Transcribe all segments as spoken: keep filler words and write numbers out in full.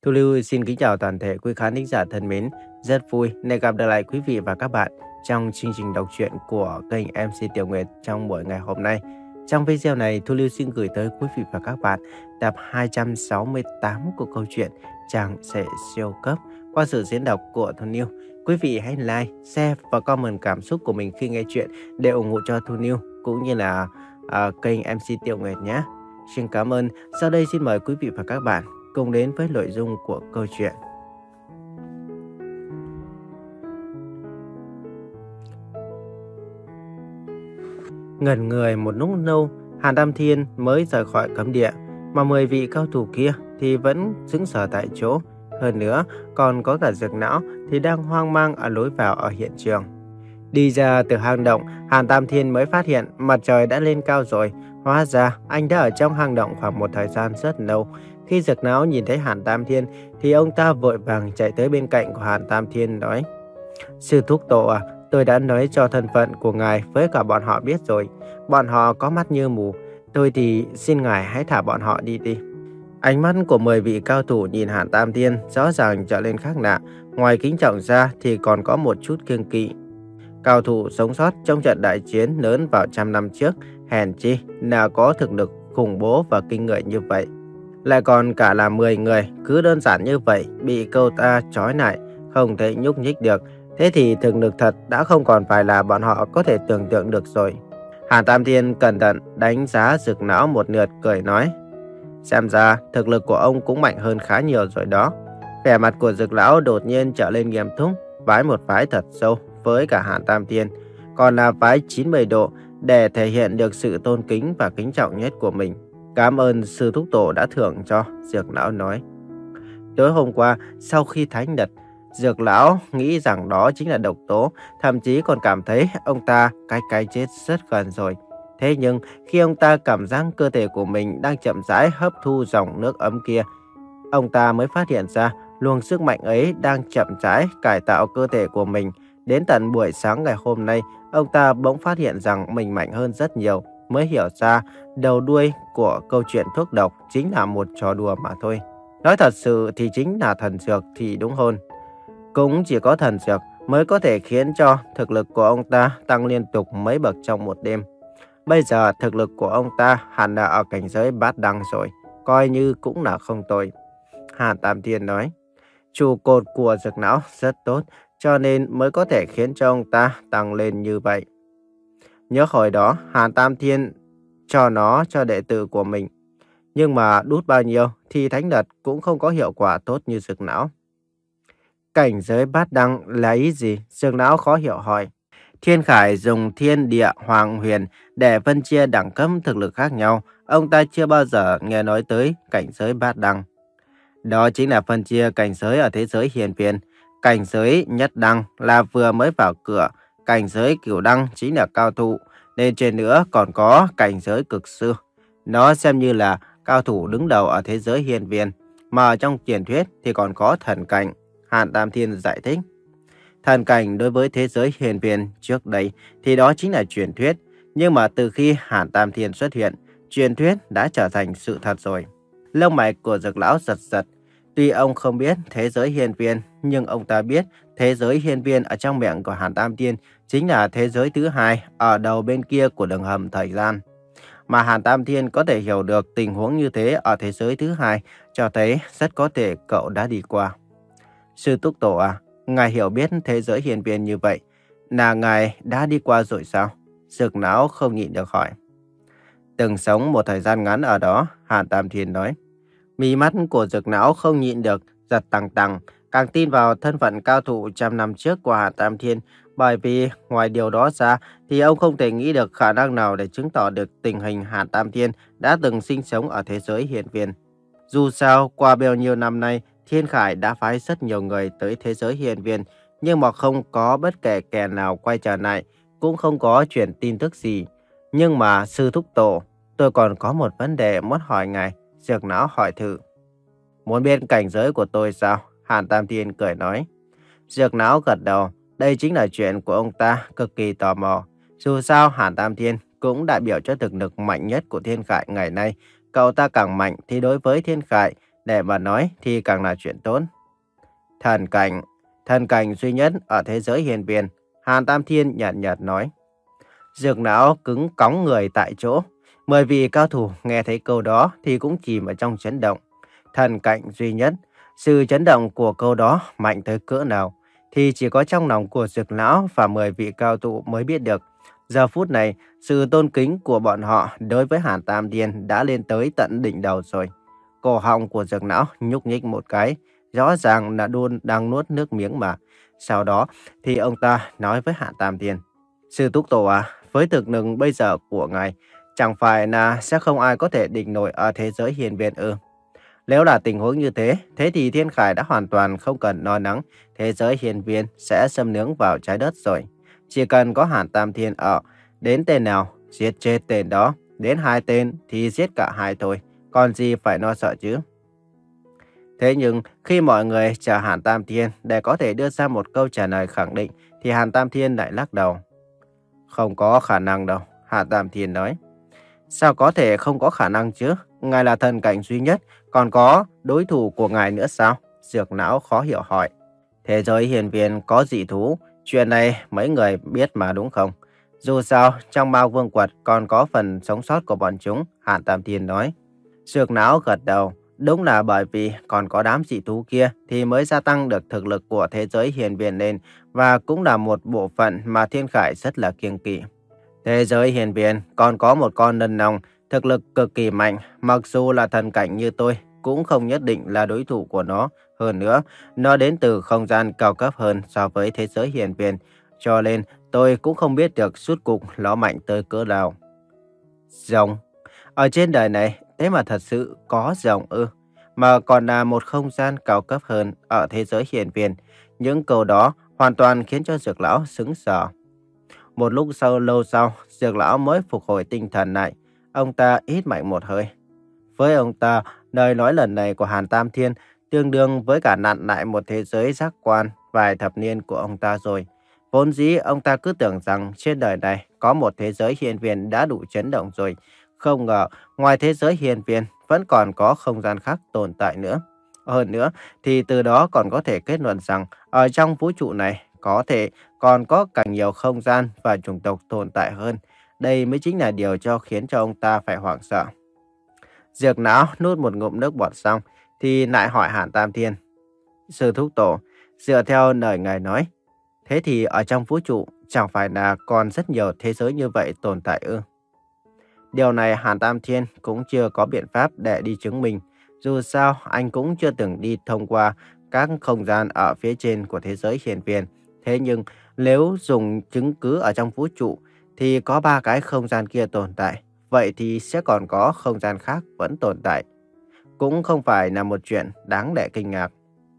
Thu Lưu xin kính chào toàn thể quý khán thính giả thân mến. Rất vui được gặp được lại quý vị và các bạn trong chương trình đọc truyện của kênh em xê Tiểu Nguyệt trong buổi ngày hôm nay. Trong video này, Thu Lưu xin gửi tới quý vị và các bạn tập hai trăm sáu mươi tám của câu chuyện Chàng Rể Siêu Cấp qua sự diễn đọc của Thu Lưu. Quý vị hãy like, share và comment cảm xúc của mình khi nghe chuyện để ủng hộ cho Thu Lưu cũng như là uh, kênh em xê Tiểu Nguyệt nhé. Xin cảm ơn. Sau đây xin mời quý vị và các bạn cùng đến với nội dung của câu chuyện. Ngẩn người một lúc lâu, Hàn Tam Thiên mới rời khỏi cấm địa, mà mười vị cao thủ kia thì vẫn sững sờ tại chỗ. Hơn nữa, còn có cả Dược Não thì đang hoang mang ở lối vào ở hiện trường. Đi ra từ hang động, Hàn Tam Thiên mới phát hiện mặt trời đã lên cao rồi. Hóa ra anh đã ở trong hang động khoảng một thời gian rất lâu. Khi Dược Não nhìn thấy Hàn Tam Thiên thì ông ta vội vàng chạy tới bên cạnh của Hàn Tam Thiên nói: Sư thúc tổ à, tôi đã nói cho thân phận của ngài với cả bọn họ biết rồi. Bọn họ có mắt như mù. Tôi thì xin ngài hãy thả bọn họ đi đi. Ánh mắt của mười vị cao thủ nhìn Hàn Tam Thiên rõ ràng trở lên khác lạ. Ngoài kính trọng ra thì còn có một chút kiêng kỵ. Cao thủ sống sót trong trận đại chiến lớn vào trăm năm trước, hèn chi nào có thực lực khủng bố và kinh người như vậy. Lại còn cả là mười người, cứ đơn giản như vậy, bị câu ta trói lại, không thể nhúc nhích được. Thế thì thực lực thật đã không còn phải là bọn họ có thể tưởng tượng được rồi. Hàn Tam Thiên cẩn thận đánh giá Dược Não một lượt, cười nói: Xem ra thực lực của ông cũng mạnh hơn khá nhiều rồi đó. Vẻ mặt của Dược Lão đột nhiên trở lên nghiêm túc, vái một vái thật sâu với cả Hàn Tam Thiên, còn là vái chín mươi độ để thể hiện được sự tôn kính và kính trọng nhất của mình. Cảm ơn sư thúc tổ đã thưởng cho, Dược Lão nói. Tối hôm qua, sau khi thánh đật, Dược Lão nghĩ rằng đó chính là độc tố, thậm chí còn cảm thấy ông ta cách cái chết rất gần rồi. Thế nhưng khi ông ta cảm giác cơ thể của mình đang chậm rãi hấp thu dòng nước ấm kia, ông ta mới phát hiện ra luồng sức mạnh ấy đang chậm rãi cải tạo cơ thể của mình. Đến tận buổi sáng ngày hôm nay, ông ta bỗng phát hiện rằng mình mạnh hơn rất nhiều, mới hiểu ra đầu đuôi của câu chuyện thuốc độc chính là một trò đùa mà thôi. Nói thật sự thì chính là thần dược thì đúng hơn. Cũng chỉ có thần dược mới có thể khiến cho thực lực của ông ta tăng liên tục mấy bậc trong một đêm. Bây giờ thực lực của ông ta hẳn là ở cảnh giới bát đăng rồi, coi như cũng là không tồi. Hàn Tam Thiên nói: Trụ cột của Dược Não rất tốt, cho nên mới có thể khiến cho ông ta tăng lên như vậy. Nhớ hồi đó Hàn Tam Thiên cho nó cho đệ tử của mình, nhưng mà đút bao nhiêu thì thánh đật cũng không có hiệu quả tốt như Dược Não. Cảnh giới bát đăng là ý gì? Dược Não khó hiểu hỏi. Thiên Khải dùng thiên địa hoàng huyền để phân chia đẳng cấp thực lực khác nhau. Ông ta chưa bao giờ nghe nói tới cảnh giới bát đăng. Đó chính là phân chia cảnh giới ở thế giới hiền viên. Cảnh giới nhất đăng là vừa mới vào cửa. Cảnh giới cửu đăng chính là cao thủ. Nên trên nữa còn có cảnh giới cực sư. Nó xem như là cao thủ đứng đầu ở thế giới hiền viên. Mà ở trong truyền thuyết thì còn có thần cảnh. Hàn Tam Thiên giải thích. Thần cảnh đối với thế giới hiền viên trước đây thì đó chính là truyền thuyết. Nhưng mà từ khi Hàn Tam Thiên xuất hiện, truyền thuyết đã trở thành sự thật rồi. Lông mày của Dược Lão giật giật. Tuy ông không biết thế giới hiền viên, nhưng ông ta biết thế giới hiền viên ở trong miệng của Hàn Tam Thiên chính là thế giới thứ hai ở đầu bên kia của đường hầm thời gian. Mà Hàn Tam Thiên có thể hiểu được tình huống như thế ở thế giới thứ hai, cho thấy rất có thể cậu đã đi qua. Sư Túc Tổ à, ngài hiểu biết thế giới hiền viên như vậy, là ngài đã đi qua rồi sao? Dược Não không nhịn được hỏi. Từng sống một thời gian ngắn ở đó, Hàn Tam Thiên nói. Mí mắt của Dược Não không nhịn được giật tằng tằng, càng tin vào thân phận cao thủ trăm năm trước của Hàn Tam Thiên, bởi vì ngoài điều đó ra thì ông không thể nghĩ được khả năng nào để chứng tỏ được tình hình Hàn Tam Thiên đã từng sinh sống ở thế giới hiền viên. Dù sao, qua bao nhiêu năm nay, Thiên Khải đã phái rất nhiều người tới thế giới hiền viên, nhưng mà không có bất kể kẻ nào quay trở lại, cũng không có truyền tin tức gì. Nhưng mà sư thúc tổ, tôi còn có một vấn đề muốn hỏi ngài. Dược Não hỏi thử. Muốn biết cảnh giới của tôi sao? Hàn Tam Thiên cười nói. Dược Não gật đầu. Đây chính là chuyện của ông ta, cực kỳ tò mò. Dù sao Hàn Tam Thiên cũng đại biểu cho thực lực mạnh nhất của Thiên Khải ngày nay. Cậu ta càng mạnh thì đối với Thiên Khải để mà nói thì càng là chuyện tốt. Thần cảnh, thần cảnh duy nhất ở thế giới hiền viên, Hàn Tam Thiên nhạt nhạt nói. Dược não cứng cóng người tại chỗ. Mười vị cao thủ nghe thấy câu đó thì cũng chìm ở trong chấn động. Thần cảnh duy nhất, sự chấn động của câu đó mạnh tới cỡ nào thì chỉ có trong lòng của Dược lão và mười vị cao thủ mới biết được. Giờ phút này, sự tôn kính của bọn họ đối với Hàn Tam Thiên đã lên tới tận đỉnh đầu rồi. Cổ họng của Dược lão nhúc nhích một cái, rõ ràng là đôn đang nuốt nước miếng mà. Sau đó thì ông ta nói với Hàn Tam Thiên. Sư Túc Tổ à, với thực lực bây giờ của ngài, chẳng phải là sẽ không ai có thể địch nổi ở thế giới hiền viên ư? Nếu là tình huống như thế, thế thì Thiên Khải đã hoàn toàn không cần lo lắng, thế giới hiền viên sẽ xâm nướng vào trái đất rồi. Chỉ cần có Hàn Tam Thiên ở, đến tên nào, giết chết tên đó, đến hai tên thì giết cả hai thôi, còn gì phải lo sợ chứ? Thế nhưng khi mọi người chờ Hàn Tam Thiên để có thể đưa ra một câu trả lời khẳng định, thì Hàn Tam Thiên lại lắc đầu. Không có khả năng đâu, Hàn Tam Thiên nói. Sao có thể không có khả năng chứ? Ngài là thần cảnh duy nhất, còn có đối thủ của ngài nữa sao? Dược não khó hiểu hỏi. Thế giới hiền viên có dị thú, chuyện này mấy người biết mà đúng không? Dù sao, trong Mao Vương Quật còn có phần sống sót của bọn chúng, Hàn Tam Thiên nói. Dược não gật đầu. Đúng là bởi vì còn có đám dị thú kia thì mới gia tăng được thực lực của thế giới hiền viên lên, và cũng là một bộ phận mà Thiên Khải rất là kiêng kỵ. Thế giới hiền viên còn có một con lân long, thực lực cực kỳ mạnh, mặc dù là thần cảnh như tôi cũng không nhất định là đối thủ của nó. Hơn nữa, nó đến từ không gian cao cấp hơn so với thế giới hiền viên, cho nên tôi cũng không biết được suốt cuộc nó mạnh tới cỡ nào. Rồng. Ở trên đời này, thế mà thật sự có rồng ư? Mà còn là một không gian cao cấp hơn ở thế giới hiền viên. Những câu đó hoàn toàn khiến cho Dược lão sững sờ. Một lúc sau lâu sau, Dược lão mới phục hồi tinh thần lại. Ông ta hít mạnh một hơi. Với ông ta, lời nói lần này của Hàn Tam Thiên tương đương với cả nặn lại một thế giới giác quan vài thập niên của ông ta rồi. Vốn dĩ ông ta cứ tưởng rằng trên đời này có một thế giới hiền viên đã đủ chấn động rồi. Không ngờ, ngoài thế giới hiền viên vẫn còn có không gian khác tồn tại nữa. Hơn nữa, thì từ đó còn có thể kết luận rằng ở trong vũ trụ này có thể còn có càng nhiều không gian và chủng tộc tồn tại hơn. Đây mới chính là điều cho khiến cho ông ta phải hoảng sợ. Dược não nuốt một ngụm nước bọt xong thì lại hỏi Hàn Tam Thiên. Sư Thúc Tổ, dựa theo lời ngài nói, thế thì ở trong vũ trụ chẳng phải là còn rất nhiều thế giới như vậy tồn tại ư? Điều này Hàn Tam Thiên cũng chưa có biện pháp để đi chứng minh. Dù sao, anh cũng chưa từng đi thông qua các không gian ở phía trên của thế giới hiền viên. Thế nhưng, nếu dùng chứng cứ ở trong vũ trụ, thì có ba cái không gian kia tồn tại. Vậy thì sẽ còn có không gian khác vẫn tồn tại. Cũng không phải là một chuyện đáng để kinh ngạc.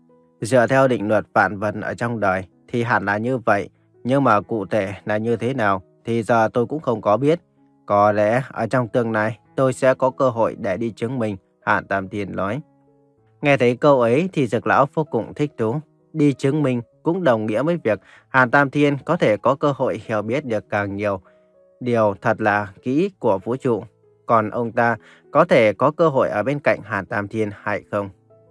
Dựa theo định luật vạn vật ở trong đời, thì hẳn là như vậy. Nhưng mà cụ thể là như thế nào, thì giờ tôi cũng không có biết. Có lẽ ở trong tương lai tôi sẽ có cơ hội để đi chứng minh, Hàn Tam Thiên nói. Nghe thấy câu ấy thì Dược lão vô cùng thích thú. Đi chứng minh cũng đồng nghĩa với việc Hàn Tam Thiên có thể có cơ hội hiểu biết được càng nhiều điều thật là kỹ của vũ trụ. Còn ông ta có thể có cơ hội ở bên cạnh Hàn Tam Thiên hay không?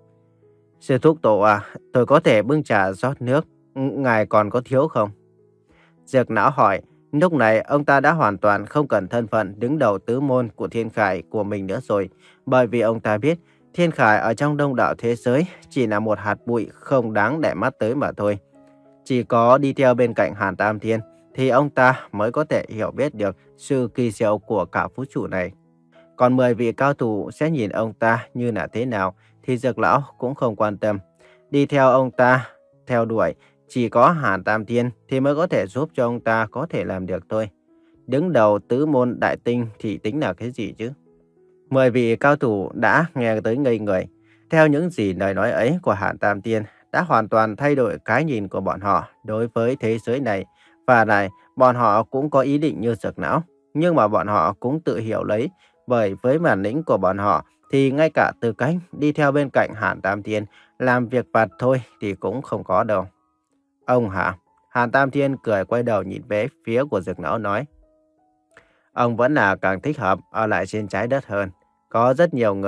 Sư Thúc Tổ à, tôi có thể bưng trà rót nước, ngài còn có thiếu không? Dược não hỏi. Lúc này ông ta đã hoàn toàn không cần thân phận đứng đầu tứ môn của Thiên Khải của mình nữa rồi. Bởi vì ông ta biết Thiên Khải ở trong đông đảo thế giới chỉ là một hạt bụi không đáng để mắt tới mà thôi. Chỉ có đi theo bên cạnh Hàn Tam Thiên thì ông ta mới có thể hiểu biết được sự kỳ diệu của cả vũ trụ này. Còn mười vị cao thủ sẽ nhìn ông ta như là thế nào thì Dược lão cũng không quan tâm. Đi theo ông ta, theo đuổi, chỉ có Hàn Tam Thiên thì mới có thể giúp cho ông ta có thể làm được thôi. Đứng đầu tứ môn đại tinh thì tính là cái gì chứ? Mười vị cao thủ đã nghe tới ngây người. Theo những gì lời nói ấy của Hàn Tam Thiên đã hoàn toàn thay đổi cái nhìn của bọn họ đối với thế giới này. Và lại, bọn họ cũng có ý định như Dược não. Nhưng mà bọn họ cũng tự hiểu lấy. Bởi với bản lĩnh của bọn họ thì ngay cả tư cách đi theo bên cạnh Hàn Tam Thiên làm việc vặt thôi thì cũng không có đâu. Ông hả? Hàn Tam Thiên cười quay đầu nhìn về phía của Dược não nói. Ông vẫn là càng thích hợp ở lại trên trái đất hơn. Có rất nhiều người,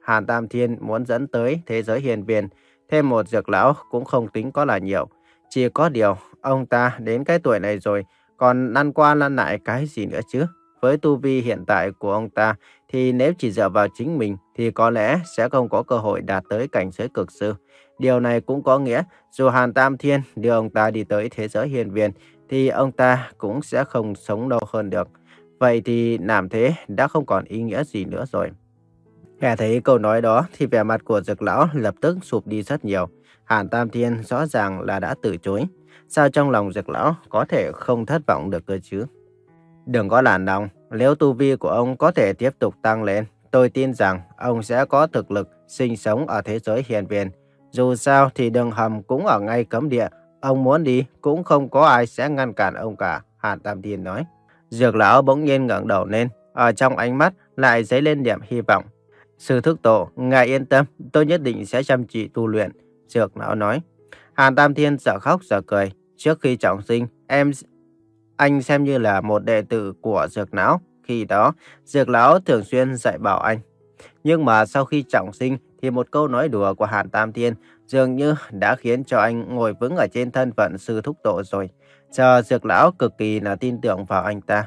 Hàn Tam Thiên muốn dẫn tới thế giới hiền viên, thêm một Dược lão cũng không tính có là nhiều. Chỉ có điều, ông ta đến cái tuổi này rồi, còn lăn qua lăn lại cái gì nữa chứ? Với tu vi hiện tại của ông ta, thì nếu chỉ dựa vào chính mình, thì có lẽ sẽ không có cơ hội đạt tới cảnh giới cực sư. Điều này cũng có nghĩa, dù Hàn Tam Thiên đưa ông ta đi tới thế giới hiền viên, thì ông ta cũng sẽ không sống lâu hơn được. Vậy thì làm thế đã không còn ý nghĩa gì nữa rồi. Nghe thấy câu nói đó thì vẻ mặt của Dược lão lập tức sụp đi rất nhiều. Hàn Tam Thiên rõ ràng là đã từ chối. Sao trong lòng Dược lão có thể không thất vọng được cơ chứ? Đừng có nản lòng, nếu tu vi của ông có thể tiếp tục tăng lên, tôi tin rằng ông sẽ có thực lực sinh sống ở thế giới hiền viên. Dù sao thì đường hầm cũng ở ngay cấm địa, ông muốn đi cũng không có ai sẽ ngăn cản ông cả, Hàn Tam Thiên nói. Dược lão bỗng nhiên ngẩng đầu lên, ở trong ánh mắt lại dấy lên điểm hy vọng. Sư thúc tổ, ngài yên tâm, tôi nhất định sẽ chăm chỉ tu luyện, Dược lão nói. Hàn Tam Thiên dở khóc dở cười, trước khi trọng sinh, em anh xem như là một đệ tử của Dược lão. Khi đó, Dược lão thường xuyên dạy bảo anh. Nhưng mà sau khi trọng sinh thì một câu nói đùa của Hàn Tam Thiên dường như đã khiến cho anh ngồi vững ở trên thân phận sư thúc tổ rồi. Giờ Dược lão cực kỳ là tin tưởng vào anh ta.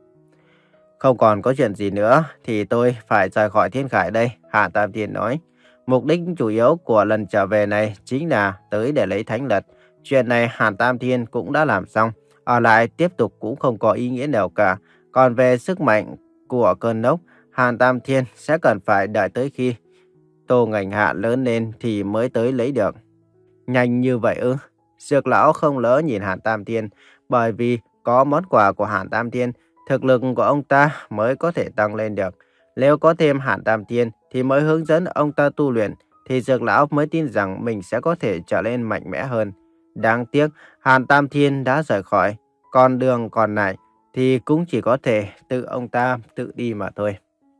Không còn có chuyện gì nữa thì tôi phải rời khỏi thiên khải đây, Hàn Tam Thiên nói. Mục đích chủ yếu của lần trở về này chính là tới để lấy thánh lật. Chuyện này Hàn Tam Thiên cũng đã làm xong. Ở lại tiếp tục cũng không có ý nghĩa nào cả. Còn về sức mạnh của cơn lốc, Hàn Tam Thiên sẽ cần phải đợi tới khi Tô Ngành Hạ lớn lên thì mới tới lấy được. Nhanh như vậy ư? Dược lão không lỡ nhìn Hàn Tam Thiên, bởi vì có món quà của Hàn Tam Thiên, thực lực của ông ta mới có thể tăng lên được. Nếu có thêm Hàn Tam Thiên thì mới hướng dẫn ông ta tu luyện, thì Dược lão mới tin rằng mình sẽ có thể trở nên mạnh mẽ hơn. Đáng tiếc, Hàn Tam Thiên đã rời khỏi, con đường còn lại thì cũng chỉ có thể tự ông ta tự đi mà thôi.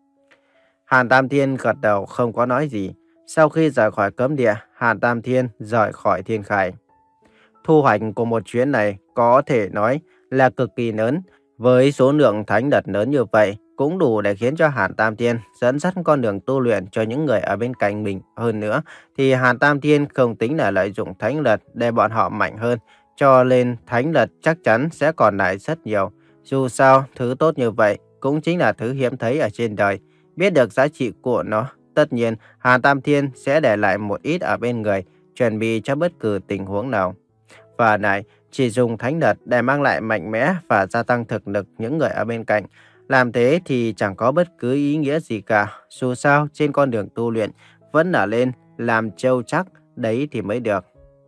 Hàn Tam Thiên gật đầu không có nói gì. Sau khi rời khỏi cấm địa, Hàn Tam Thiên rời khỏi thiên khải. Thu hoạch của một chuyến này có thể nói là cực kỳ lớn. Với số lượng thánh lật lớn như vậy, cũng đủ để khiến cho Hàn Tam Thiên dẫn dắt con đường tu luyện cho những người ở bên cạnh mình. Hơn nữa, thì Hàn Tam Thiên không tính là lợi dụng thánh lật để bọn họ mạnh hơn, cho nên thánh lật chắc chắn sẽ còn lại rất nhiều. Dù sao, thứ tốt như vậy cũng chính là thứ hiếm thấy ở trên đời. Biết được giá trị của nó, tất nhiên Hàn Tam Thiên sẽ để lại một ít ở bên người, chuẩn bị cho bất cứ tình huống nào. Và lại, chỉ dùng thánh lật để mang lại mạnh mẽ và gia tăng thực lực những người ở bên cạnh. Làm thế thì chẳng có bất cứ ý nghĩa gì cả. Dù sao, trên con đường tu luyện vẫn là lên làm trâu chắc, đấy thì mới được.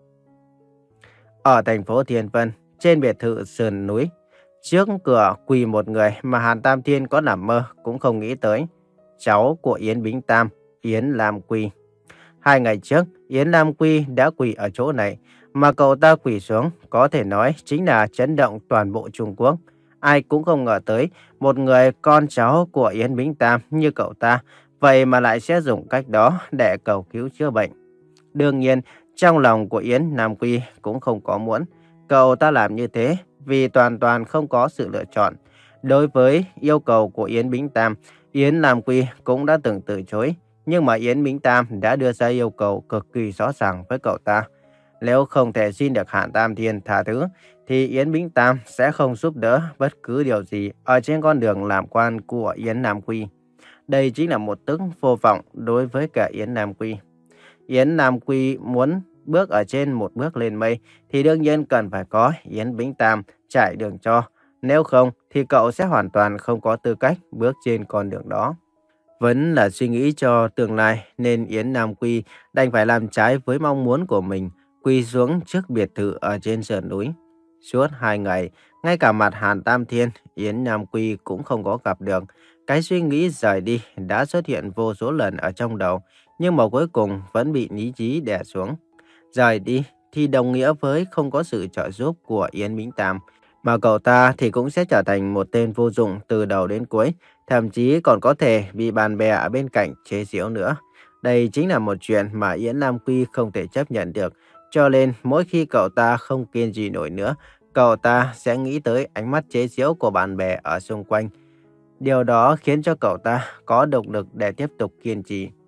Ở thành phố Thiên Vân, trên biệt thự sườn núi, trước cửa quỳ một người mà Hàn Tam Thiên có nằm mơ cũng không nghĩ tới. Cháu của Yến Bính Tam, Yến Lam Quy. Hai ngày trước, Yến Lam Quy đã quỳ ở chỗ này, mà cậu ta quỳ xuống có thể nói chính là chấn động toàn bộ Trung Quốc. Ai cũng không ngờ tới một người con cháu của Yến Bính Tam như cậu ta, vậy mà lại sẽ dùng cách đó để cầu cứu chữa bệnh. Đương nhiên, trong lòng của Yến Lam Quy cũng không có muốn cậu ta làm như thế, vì toàn toàn không có sự lựa chọn. Đối với yêu cầu của Yến Bính Tam, Yến Lam Quy cũng đã từng từ chối, nhưng mà Yến Bính Tam đã đưa ra yêu cầu cực kỳ rõ ràng với cậu ta. Nếu không thể xin được Hàn Tam Thiên tha thứ, thì Yến Bính Tam sẽ không giúp đỡ bất cứ điều gì ở trên con đường làm quan của Yến Lam Quy. Đây chính là một tức vô vọng đối với cả Yến Lam Quy. Yến Lam Quy muốn bước ở trên một bước lên mây, thì đương nhiên cần phải có Yến Bính Tam trải đường cho. Nếu không, thì cậu sẽ hoàn toàn không có tư cách bước trên con đường đó. Vẫn là suy nghĩ cho tương lai, nên Yến Lam Quy đành phải làm trái với mong muốn của mình, quỳ xuống trước biệt thự ở trên sườn núi. Suốt hai ngày, ngay cả mặt Hàn Tam Thiên, Yến Lam Quy cũng không có gặp được. Cái suy nghĩ rời đi đã xuất hiện vô số lần ở trong đầu, nhưng mà cuối cùng vẫn bị lý trí đè xuống. Rời đi thì đồng nghĩa với không có sự trợ giúp của Yến Bính Tam, mà cậu ta thì cũng sẽ trở thành một tên vô dụng từ đầu đến cuối, thậm chí còn có thể bị bạn bè ở bên cạnh chế giễu nữa. Đây chính là một chuyện mà Yến Lam Quy không thể chấp nhận được, cho nên mỗi khi cậu ta không kiên trì nổi nữa, cậu ta sẽ nghĩ tới ánh mắt chế giễu của bạn bè ở xung quanh. Điều đó khiến cho cậu ta có động lực để tiếp tục kiên trì.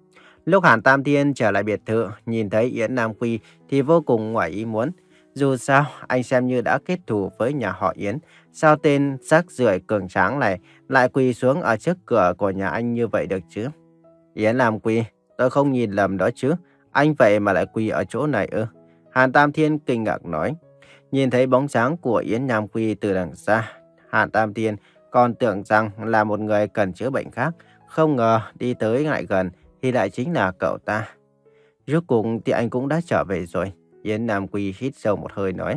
Lúc Hàn Tam Thiên trở lại biệt thự, nhìn thấy Yến Nam Quy thì vô cùng ngoài ý muốn. Dù sao, anh xem như đã kết thù với nhà họ Yến. Sao tên sắc rưởi cường tráng này lại quỳ xuống ở trước cửa của nhà anh như vậy được chứ? Yến Nam Quy, tôi không nhìn lầm đó chứ. Anh vậy mà lại quỳ ở chỗ này ư? Hàn Tam Thiên kinh ngạc nói. Nhìn thấy bóng dáng của Yến Nam Quy từ đằng xa, Hàn Tam Thiên còn tưởng rằng là một người cần chữa bệnh khác. Không ngờ đi tới lại gần thì lại chính là cậu ta. Rốt cuộc thì anh cũng đã trở về rồi. Yến Nam Quy hít sâu một hơi nói.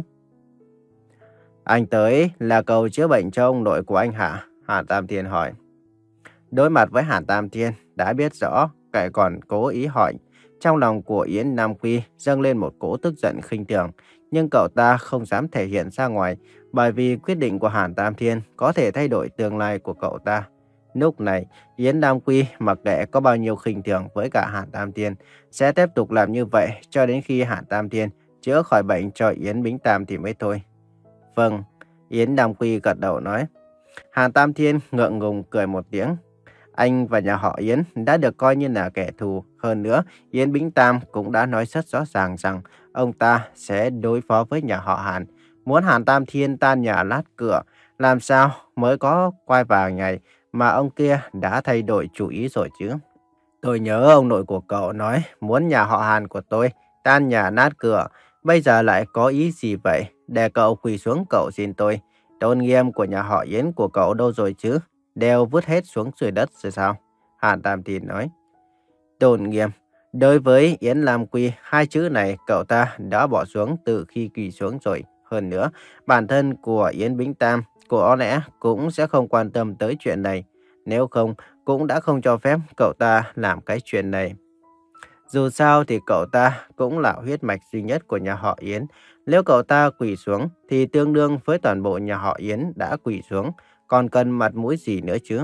Anh tới là cầu chữa bệnh cho ông nội của anh hả? Hàn Tam Thiên hỏi. Đối mặt với Hàn Tam Thiên đã biết rõ, kẻ còn cố ý hỏi. Trong lòng của Yến Nam Quy dâng lên một cỗ tức giận khinh thường. Nhưng cậu ta không dám thể hiện ra ngoài, bởi vì quyết định của Hàn Tam Thiên có thể thay đổi tương lai của cậu ta. Lúc này, Yến Nam Quy mặc kệ có bao nhiêu khinh thường với cả Hàn Tam Thiên, sẽ tiếp tục làm như vậy cho đến khi Hàn Tam Thiên chữa khỏi bệnh cho Yến Bính Tam thì mới thôi. Vâng, Yến Nam Quy gật đầu nói. Hàn Tam Thiên ngượng ngùng cười một tiếng. Anh và nhà họ Yến đã được coi như là kẻ thù. Hơn nữa, Yến Bính Tam cũng đã nói rất rõ ràng rằng ông ta sẽ đối phó với nhà họ Hàn. Muốn Hàn Tam Thiên tan nhà lát cửa, làm sao mới có quay vào ngày mà ông kia đã thay đổi chủ ý rồi chứ. Tôi nhớ ông nội của cậu nói muốn nhà họ Hàn của tôi tan nhà nát cửa. Bây giờ lại có ý gì vậy? Để cậu quỳ xuống cậu xin tôi. Tôn nghiêm của nhà họ Yến của cậu đâu rồi chứ? Đều vứt hết xuống dưới đất rồi sao? Hàn Tam Thiên nói. Tôn nghiêm. Đối với Yến Lam Quy, hai chữ này cậu ta đã bỏ xuống từ khi quỳ xuống rồi. Hơn nữa, bản thân của Yến Bính Tam có lẽ cũng sẽ không quan tâm tới chuyện này. Nếu không, cũng đã không cho phép cậu ta làm cái chuyện này. Dù sao thì cậu ta cũng là huyết mạch duy nhất của nhà họ Yến. Nếu cậu ta quỳ xuống thì tương đương với toàn bộ nhà họ Yến đã quỳ xuống. Còn cần mặt mũi gì nữa chứ?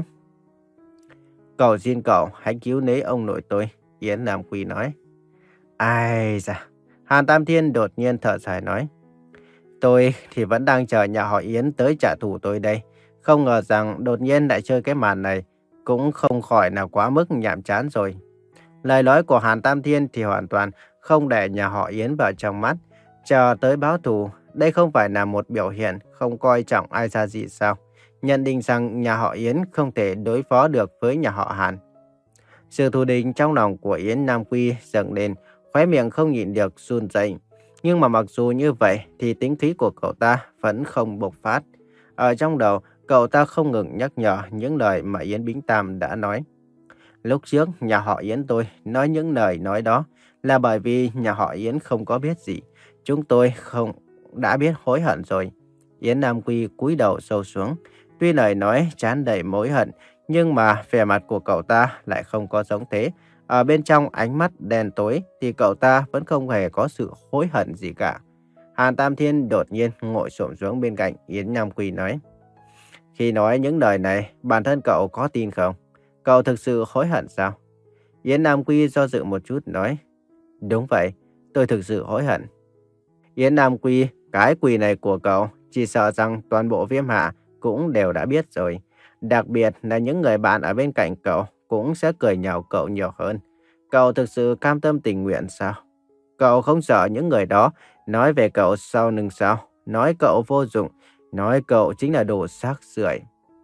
Cầu xin cậu hãy cứu lấy ông nội tôi, Yến Nam Quy nói. Ai da, Hàn Tam Thiên đột nhiên thở dài nói. Tôi thì vẫn đang chờ nhà họ Yến tới trả thù tôi đây. Không ngờ rằng đột nhiên lại chơi cái màn này, cũng không khỏi nào quá mức nhàm chán rồi. Lời nói của Hàn Tam Thiên thì hoàn toàn không để nhà họ Yến vào trong mắt. Chờ tới báo thù, đây không phải là một biểu hiện không coi trọng ai ra gì sao? Nhận định rằng nhà họ Yến không thể đối phó được với nhà họ Hàn. Sự thù địch trong lòng của Yến Nam Quy dâng lên, khóe miệng không nhịn được run rẩy. Nhưng mà mặc dù như vậy thì tính khí của cậu ta vẫn không bộc phát. Ở trong đầu, cậu ta không ngừng nhắc nhở những lời mà Yến Bính Tam đã nói. Lúc trước, nhà họ Yến tôi nói những lời nói đó là bởi vì nhà họ Yến không có biết gì. Chúng tôi không đã biết hối hận rồi. Yến Nam Quy cúi đầu sâu xuống. Tuy lời nói tràn đầy mối hận, nhưng mà vẻ mặt của cậu ta lại không có giống thế. Ở bên trong ánh mắt đen tối thì cậu ta vẫn không hề có sự hối hận gì cả. Hàn Tam Thiên đột nhiên ngồi xổm xuống bên cạnh Yến Nam Quy nói. Khi nói những lời này, bản thân cậu có tin không? Cậu thực sự hối hận sao? Yến Nam Quy do dự một chút nói. Đúng vậy, tôi thực sự hối hận. Yến Nam Quy, cái quỳ này của cậu, chỉ sợ rằng toàn bộ Viêm Hạ cũng đều đã biết rồi. Đặc biệt là những người bạn ở bên cạnh cậu cũng sẽ cười nhạo cậu nhiều hơn. Cậu thực sự cam tâm tình nguyện sao? Cậu không sợ những người đó nói về cậu sau lưng sao? Nói cậu vô dụng, nói cậu chính là đồ xác rưởi.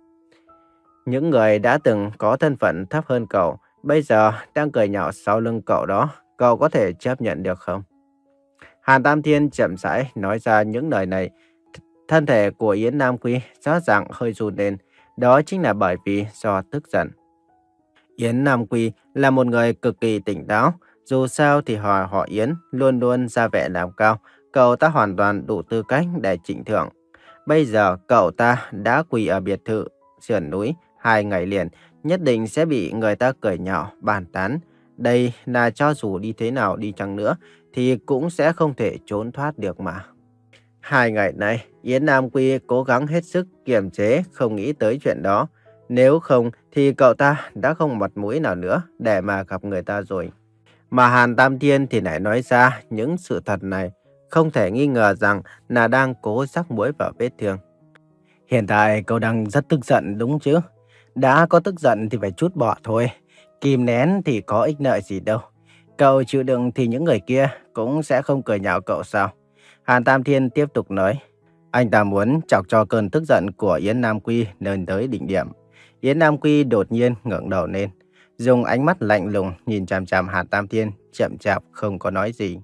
Những người đã từng có thân phận thấp hơn cậu, bây giờ đang cười nhạo sau lưng cậu đó, cậu có thể chấp nhận được không? Hàn Tam Thiên chậm rãi nói ra những lời này. Thân thể của Yến Nam Quy rõ ràng hơi run lên, đó chính là bởi vì do tức giận. Yến Nam Quy là một người cực kỳ tỉnh táo, dù sao thì họ họ Yến luôn luôn ra vẻ làm cao, cậu ta hoàn toàn đủ tư cách để trịnh thưởng. Bây giờ cậu ta đã quỳ ở biệt thự sườn núi hai ngày liền, nhất định sẽ bị người ta cười nhạo, bàn tán. Đây là cho dù đi thế nào đi chăng nữa thì cũng sẽ không thể trốn thoát được mà. Hai ngày nay, Yến Nam Quy cố gắng hết sức kiềm chế không nghĩ tới chuyện đó. Nếu không thì cậu ta đã không mặt mũi nào nữa để mà gặp người ta rồi. Mà Hàn Tam Thiên thì lại nói ra những sự thật này, không thể nghi ngờ rằng là đang cố rắc muối vào vết thương. Hiện tại cậu đang rất tức giận đúng chứ? Đã có tức giận thì phải trút bỏ thôi. Kìm nén thì có ích lợi gì đâu. Cậu chịu đựng thì những người kia cũng sẽ không cười nhạo cậu sao? Hàn Tam Thiên tiếp tục nói. Anh ta muốn chọc cho cơn tức giận của Yến Nam Quy lên tới đỉnh điểm. Yến Nam Quy đột nhiên ngẩng đầu lên, dùng ánh mắt lạnh lùng nhìn chằm chằm Hàn Tam Thiên, chậm chạp không có nói gì.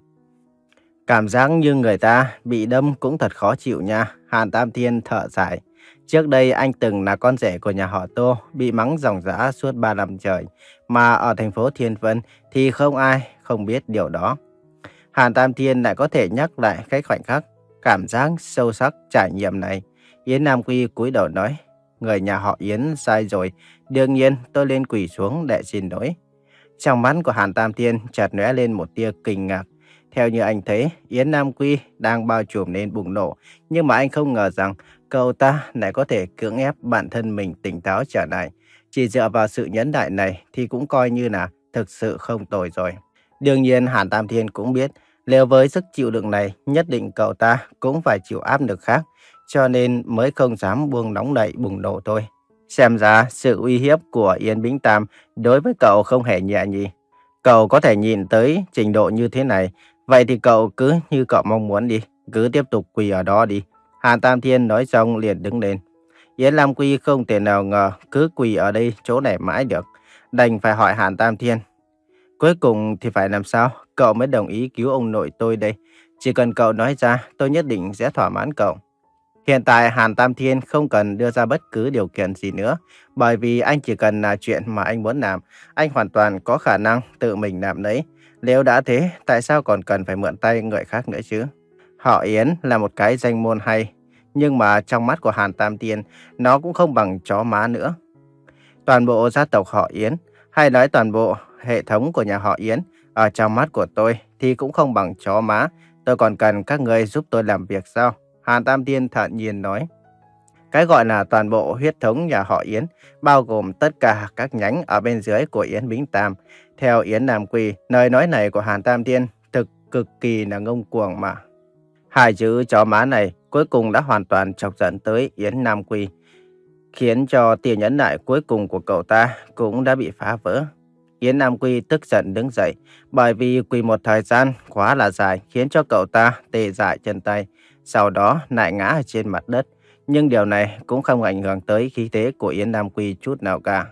Cảm giác như người ta bị đâm cũng thật khó chịu nha. Hàn Tam Thiên thở dài. Trước đây anh từng là con rể của nhà họ Tô, bị mắng ròng rã suốt ba năm trời. Mà ở thành phố Thiên Vân thì không ai không biết điều đó. Hàn Tam Thiên lại có thể nhắc lại cái khoảnh khắc, cảm giác sâu sắc trải nghiệm này. Yến Nam Quy cúi đầu nói, người nhà họ Yến sai rồi, đương nhiên tôi lên quỳ xuống để xin lỗi. Trong mắt của Hàn Tam Thiên chợt lóe lên một tia kinh ngạc. Theo như anh thấy, Yến Nam Quy đang bao trùm nên bùng nổ, nhưng mà anh không ngờ rằng cậu ta lại có thể cưỡng ép bản thân mình tỉnh táo trở lại. Chỉ dựa vào sự nhẫn nại này thì cũng coi như là thực sự không tồi rồi. Đương nhiên Hàn Tam Thiên cũng biết, nếu với sức chịu đựng này, nhất định cậu ta cũng phải chịu áp lực khác, cho nên mới không dám buông nóng nảy bùng nổ thôi. Xem ra sự uy hiếp của Yến Bính Tam đối với cậu không hề nhẹ nhỉ. Cậu có thể nhìn tới trình độ như thế này, vậy thì cậu cứ như cậu mong muốn đi, cứ tiếp tục quỳ ở đó đi. Hàn Tam Thiên nói xong liền đứng lên. Yến Lam Quy không thể nào ngờ cứ quỳ ở đây chỗ này mãi được, đành phải hỏi Hàn Tam Thiên. Cuối cùng thì phải làm sao cậu mới đồng ý cứu ông nội tôi đây? Chỉ cần cậu nói ra, tôi nhất định sẽ thỏa mãn cậu. Hiện tại Hàn Tam Thiên không cần đưa ra bất cứ điều kiện gì nữa, bởi vì anh chỉ cần là chuyện mà anh muốn làm, anh hoàn toàn có khả năng tự mình làm đấy. Nếu đã thế, tại sao còn cần phải mượn tay người khác nữa chứ? Họ Yến là một cái danh môn hay, nhưng mà trong mắt của Hàn Tam Thiên, nó cũng không bằng chó má nữa. Toàn bộ gia tộc họ Yến, hay nói toàn bộ hệ thống của nhà họ Yến, ở trong mắt của tôi thì cũng không bằng chó má. Tôi còn cần các người giúp tôi làm việc sao? Hàn Tam Thiên thản nhiên nói. Cái gọi là toàn bộ huyết thống nhà họ Yến, bao gồm tất cả các nhánh ở bên dưới của Yến Bính Tam. Theo Yến Nam Quy, lời nói này của Hàn Tam Thiên thực cực kỳ là ngông cuồng mà. Hai chữ chó má này cuối cùng đã hoàn toàn chọc giận tới Yến Nam Quy, khiến cho tia nhẫn nại cuối cùng của cậu ta cũng đã bị phá vỡ. Yến Nam Quy tức giận đứng dậy, bởi vì quỳ một thời gian quá là dài khiến cho cậu ta tê dại chân tay, sau đó lại ngã ở trên mặt đất. Nhưng điều này cũng không ảnh hưởng tới khí thế của Yến Nam Quy chút nào cả.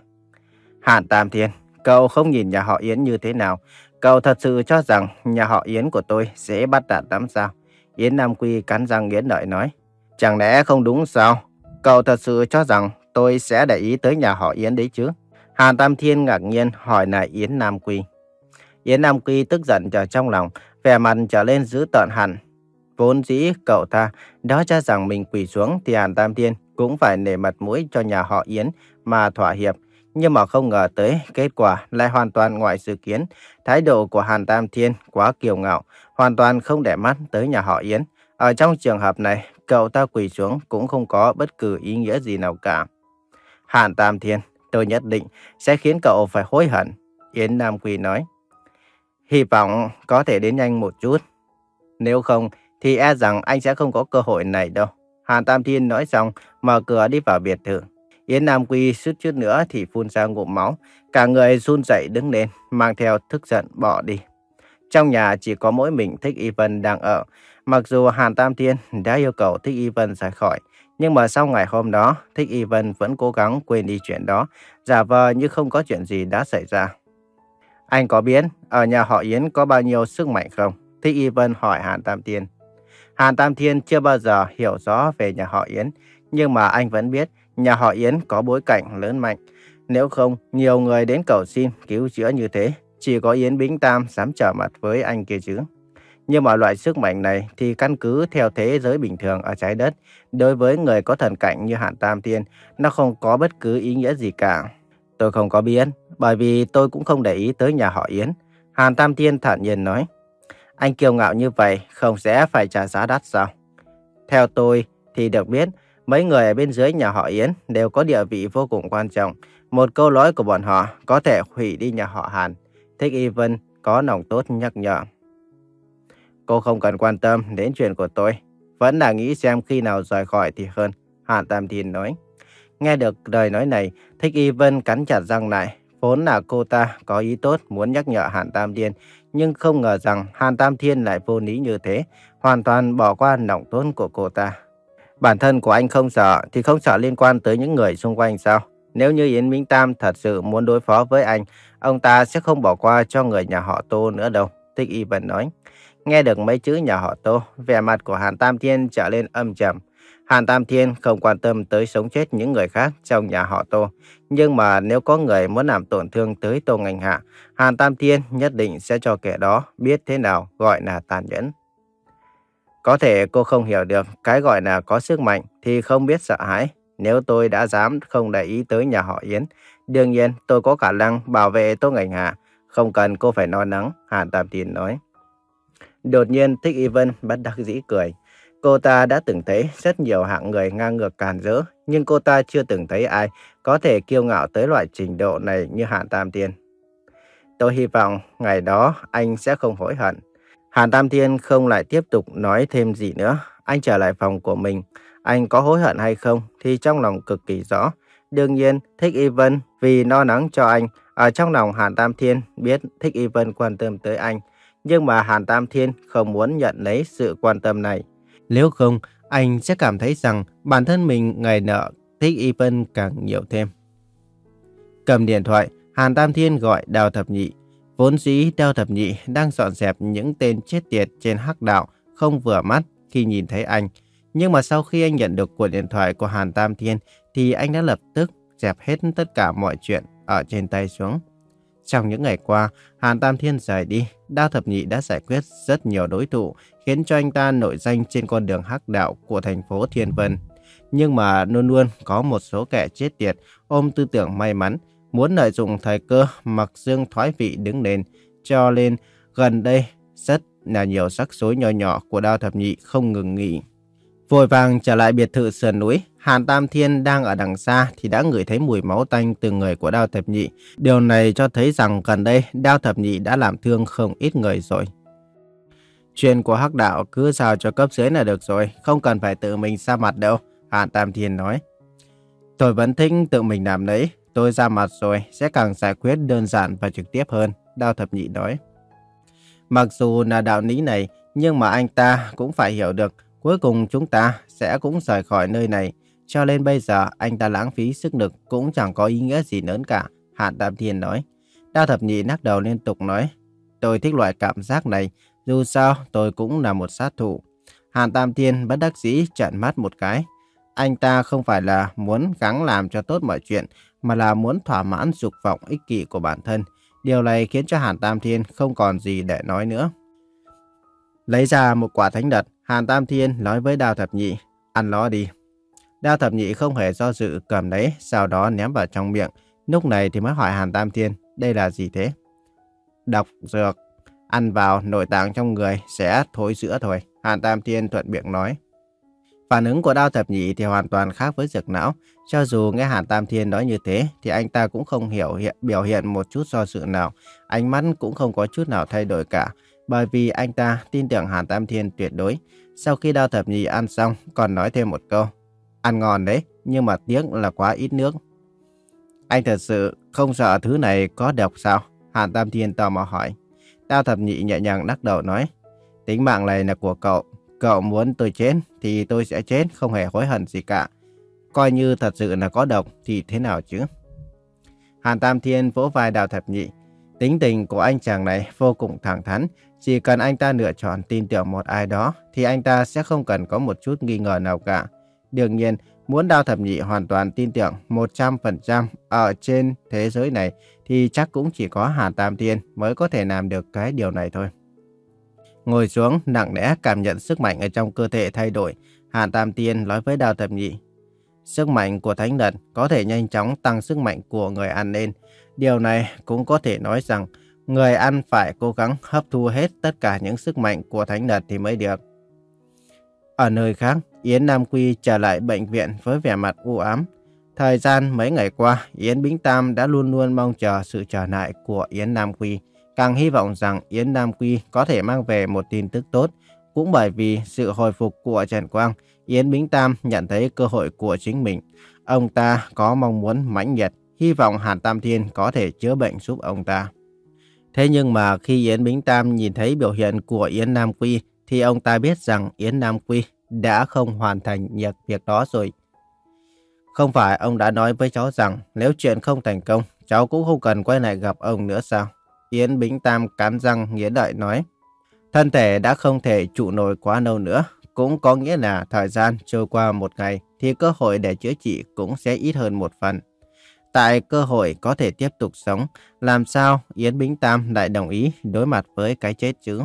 Hàn Tam Thiên, cậu không nhìn nhà họ Yến như thế nào? Cậu thật sự cho rằng nhà họ Yến của tôi sẽ bắt đạt lắm sao? Yến Nam Quy cắn răng nghiến lợi nói. Chẳng lẽ không đúng sao? Cậu thật sự cho rằng tôi sẽ để ý tới nhà họ Yến đấy chứ? Hàn Tam Thiên ngạc nhiên hỏi lại Yến Nam Quy. Yến Nam Quy tức giận trở trong lòng, vẻ mặt trở lên dữ tợn hẳn. Vốn dĩ cậu ta đó cho rằng mình quỳ xuống thì Hàn Tam Thiên cũng phải nể mặt mũi cho nhà họ Yến mà thỏa hiệp. Nhưng mà không ngờ tới kết quả lại hoàn toàn ngoài dự kiến. Thái độ của Hàn Tam Thiên quá kiêu ngạo, hoàn toàn không để mắt tới nhà họ Yến. Ở trong trường hợp này, cậu ta quỳ xuống cũng không có bất cứ ý nghĩa gì nào cả. Hàn Tam Thiên, tôi nhất định sẽ khiến cậu phải hối hận, Yến Nam Quy nói. Hy vọng có thể đến nhanh một chút. Nếu không thì e rằng anh sẽ không có cơ hội này đâu. Hàn Tam Thiên nói xong, mở cửa đi vào biệt thự. Yến Nam Quy suýt chút nữa thì phun ra ngụm máu. Cả người run rẩy đứng lên, mang theo tức giận bỏ đi. Trong nhà chỉ có mỗi mình Thích Y Vân đang ở. Mặc dù Hàn Tam Thiên đã yêu cầu Thích Y Vân rời khỏi, nhưng mà sau ngày hôm đó, Thích Y Vân vẫn cố gắng quên đi chuyện đó, giả vờ như không có chuyện gì đã xảy ra. Anh có biết ở nhà họ Yến có bao nhiêu sức mạnh không? Thích Y Vân hỏi Hàn Tam Thiên. Hàn Tam Thiên chưa bao giờ hiểu rõ về nhà họ Yến, nhưng mà anh vẫn biết nhà họ Yến có bối cảnh lớn mạnh. Nếu không, nhiều người đến cầu xin cứu chữa như thế, chỉ có Yến Bính Tam dám trở mặt với anh kia chứ. Nhưng mà loại sức mạnh này thì căn cứ theo thế giới bình thường ở trái đất, đối với người có thần cảnh như Hàn Tam Thiên, nó không có bất cứ ý nghĩa gì cả. Tôi không có biết, bởi vì tôi cũng không để ý tới nhà họ Yến. Hàn Tam Thiên thản nhiên nói. Anh kiêu ngạo như vậy không sẽ phải trả giá đắt sao? Theo tôi thì được biết, mấy người ở bên dưới nhà họ Yến đều có địa vị vô cùng quan trọng. Một câu nói của bọn họ có thể hủy đi nhà họ Hàn. Thích Y Vân có lòng tốt nhắc nhở. Cô không cần quan tâm đến chuyện của tôi, vẫn là nghĩ xem khi nào rời khỏi thì hơn, Hàn Tam Thiên nói. Nghe được lời nói này, Thích Y Vân cắn chặt răng lại. Vốn là cô ta có ý tốt muốn nhắc nhở Hàn Tam Thiên, nhưng không ngờ rằng Hàn Tam Thiên lại vô lý như thế, hoàn toàn bỏ qua lòng tốt của cô ta. Bản thân của anh không sợ thì không sợ liên quan tới những người xung quanh sao? Nếu như Yến Bính Tam thật sự muốn đối phó với anh, ông ta sẽ không bỏ qua cho người nhà họ Tô nữa đâu, Thích Y Vân nói. Nghe được mấy chữ nhà họ Tô, vẻ mặt của Hàn Tam Thiên trở lên âm trầm. Hàn Tam Thiên không quan tâm tới sống chết những người khác trong nhà họ Tô. Nhưng mà nếu có người muốn làm tổn thương tới Tô Ngành Hạ, Hàn Tam Thiên nhất định sẽ cho kẻ đó biết thế nào gọi là tàn nhẫn. Có thể cô không hiểu được cái gọi là có sức mạnh thì không biết sợ hãi. Nếu tôi đã dám không để ý tới nhà họ Yến, đương nhiên tôi có khả năng bảo vệ Tô Ngành Hạ. Không cần cô phải lo lắng, Hàn Tam Thiên nói. Đột nhiên Thích Y Vân bất đắc dĩ cười. Cô ta đã từng thấy rất nhiều hạng người ngang ngược càn rỡ, nhưng cô ta chưa từng thấy ai có thể kiêu ngạo tới loại trình độ này như Hàn Tam Thiên. Tôi hy vọng ngày đó anh sẽ không hối hận. Hàn Tam Thiên không lại tiếp tục nói thêm gì nữa. Anh trở lại phòng của mình. Anh có hối hận hay không thì trong lòng cực kỳ rõ. Đương nhiên Thích Y Vân vì lo lắng cho anh. Ở trong lòng Hàn Tam Thiên biết Thích Y Vân quan tâm tới anh. Nhưng mà Hàn Tam Thiên không muốn nhận lấy sự quan tâm này. Nếu không, anh sẽ cảm thấy rằng bản thân mình ngày nợ Thích Y Vân càng nhiều thêm. Cầm điện thoại, Hàn Tam Thiên gọi Đào Thập Nhị. Vốn dĩ Đào Thập Nhị đang dọn dẹp những tên chết tiệt trên hắc đạo không vừa mắt khi nhìn thấy anh. Nhưng mà sau khi anh nhận được cuộc điện thoại của Hàn Tam Thiên thì anh đã lập tức dẹp hết tất cả mọi chuyện ở trên tay xuống. Trong những ngày qua, Hàn Tam Thiên rời đi, Đao Thập Nhị đã giải quyết rất nhiều đối thủ, khiến cho anh ta nổi danh trên con đường hắc đạo của thành phố Thiên Vân. Nhưng mà luôn luôn có một số kẻ chết tiệt ôm tư tưởng may mắn, muốn lợi dụng thời cơ mặc dương thoái vị đứng lên, cho nên gần đây rất là nhiều rắc rối nhỏ nhỏ của Đao Thập Nhị không ngừng nghỉ. Vội vàng trở lại biệt thự sườn núi, Hàn Tam Thiên đang ở đằng xa thì đã ngửi thấy mùi máu tanh từ người của Đao Thập Nhị. Điều này cho thấy rằng gần đây Đao Thập Nhị đã làm thương không ít người rồi. Chuyện của hắc đạo cứ giao cho cấp dưới là được rồi, không cần phải tự mình ra mặt đâu, Hàn Tam Thiên nói. Tôi vẫn thích tự mình làm đấy, tôi ra mặt rồi sẽ càng giải quyết đơn giản và trực tiếp hơn, Đao Thập Nhị nói. Mặc dù là đạo lý này, nhưng mà anh ta cũng phải hiểu được cuối cùng chúng ta sẽ cũng rời khỏi nơi này. Cho nên bây giờ anh ta lãng phí sức lực cũng chẳng có ý nghĩa gì lớn cả, Hàn Tam Thiên nói. Đao Thập Nhị lắc đầu liên tục nói. Tôi thích loại cảm giác này, dù sao tôi cũng là một sát thủ. Hàn Tam Thiên bất đắc dĩ trợn mắt một cái. Anh ta không phải là muốn gắng làm cho tốt mọi chuyện, mà là muốn thỏa mãn dục vọng ích kỷ của bản thân. Điều này khiến cho Hàn Tam Thiên không còn gì để nói nữa. Lấy ra một quả thánh đật, Hàn Tam Thiên nói với Đao Thập Nhị, ăn nó đi. Đao Thập Nhị không hề do dự cầm lấy, sau đó ném vào trong miệng. Lúc này thì mới hỏi Hàn Tam Thiên, đây là gì thế? Độc dược, ăn vào nội tạng trong người sẽ thối rữa thôi, Hàn Tam Thiên thuận miệng nói. Phản ứng của Đao Thập Nhị thì hoàn toàn khác với Dược Não. Cho dù nghe Hàn Tam Thiên nói như thế thì anh ta cũng không hiểu hiện, biểu hiện một chút do dự nào. Ánh mắt cũng không có chút nào thay đổi cả. Bởi vì anh ta tin tưởng Hàn Tam Thiên tuyệt đối. Sau khi Đao Thập Nhị ăn xong còn nói thêm một câu. Ăn ngon đấy, nhưng mà tiếc là quá ít nước. Anh thật sự không sợ thứ này có độc sao? Hàn Tam Thiên tò mò hỏi. Đao Thập Nhị nhẹ nhàng lắc đầu nói. Tính mạng này là của cậu. Cậu muốn tôi chết thì tôi sẽ chết, không hề hối hận gì cả. Coi như thật sự là có độc thì thế nào chứ? Hàn Tam Thiên vỗ vai Đao Thập Nhị. Tính tình của anh chàng này vô cùng thẳng thắn. Chỉ cần anh ta lựa chọn tin tưởng một ai đó thì anh ta sẽ không cần có một chút nghi ngờ nào cả. Đương nhiên, muốn Đao Thập Nhị hoàn toàn tin tưởng một trăm phần trăm ở trên thế giới này thì chắc cũng chỉ có Hàn Tam Thiên mới có thể làm được cái điều này thôi. Ngồi xuống, nặng nề cảm nhận sức mạnh ở trong cơ thể thay đổi, Hàn Tam Thiên nói với Đao Thập Nhị. Sức mạnh của thánh đật có thể nhanh chóng tăng sức mạnh của người ăn lên. Điều này cũng có thể nói rằng người ăn phải cố gắng hấp thu hết tất cả những sức mạnh của thánh đật thì mới được. Ở nơi khác, Yến Nam Quy trở lại bệnh viện với vẻ mặt u ám. Thời gian mấy ngày qua, Yến Bính Tam đã luôn luôn mong chờ sự trở lại của Yến Nam Quy. Càng hy vọng rằng Yến Nam Quy có thể mang về một tin tức tốt. Cũng bởi vì sự hồi phục của Trần Quang, Yến Bính Tam nhận thấy cơ hội của chính mình. Ông ta có mong muốn mãnh liệt, hy vọng Hàn Tam Thiên có thể chữa bệnh giúp ông ta. Thế nhưng mà khi Yến Bính Tam nhìn thấy biểu hiện của Yến Nam Quy thì ông ta biết rằng Yến Nam Quy đã không hoàn thành việc việc đó rồi. Không phải ông đã nói với cháu rằng nếu chuyện không thành công, cháu cũng không cần quay lại gặp ông nữa sao? Yến Bính Tam cắn răng nghiến lợi nói. Thân thể đã không thể trụ nổi quá lâu nữa, cũng có nghĩa là thời gian trôi qua một ngày thì cơ hội để chữa trị cũng sẽ ít hơn một phần. Tại cơ hội có thể tiếp tục sống, làm sao Yến Bính Tam lại đồng ý đối mặt với cái chết chứ?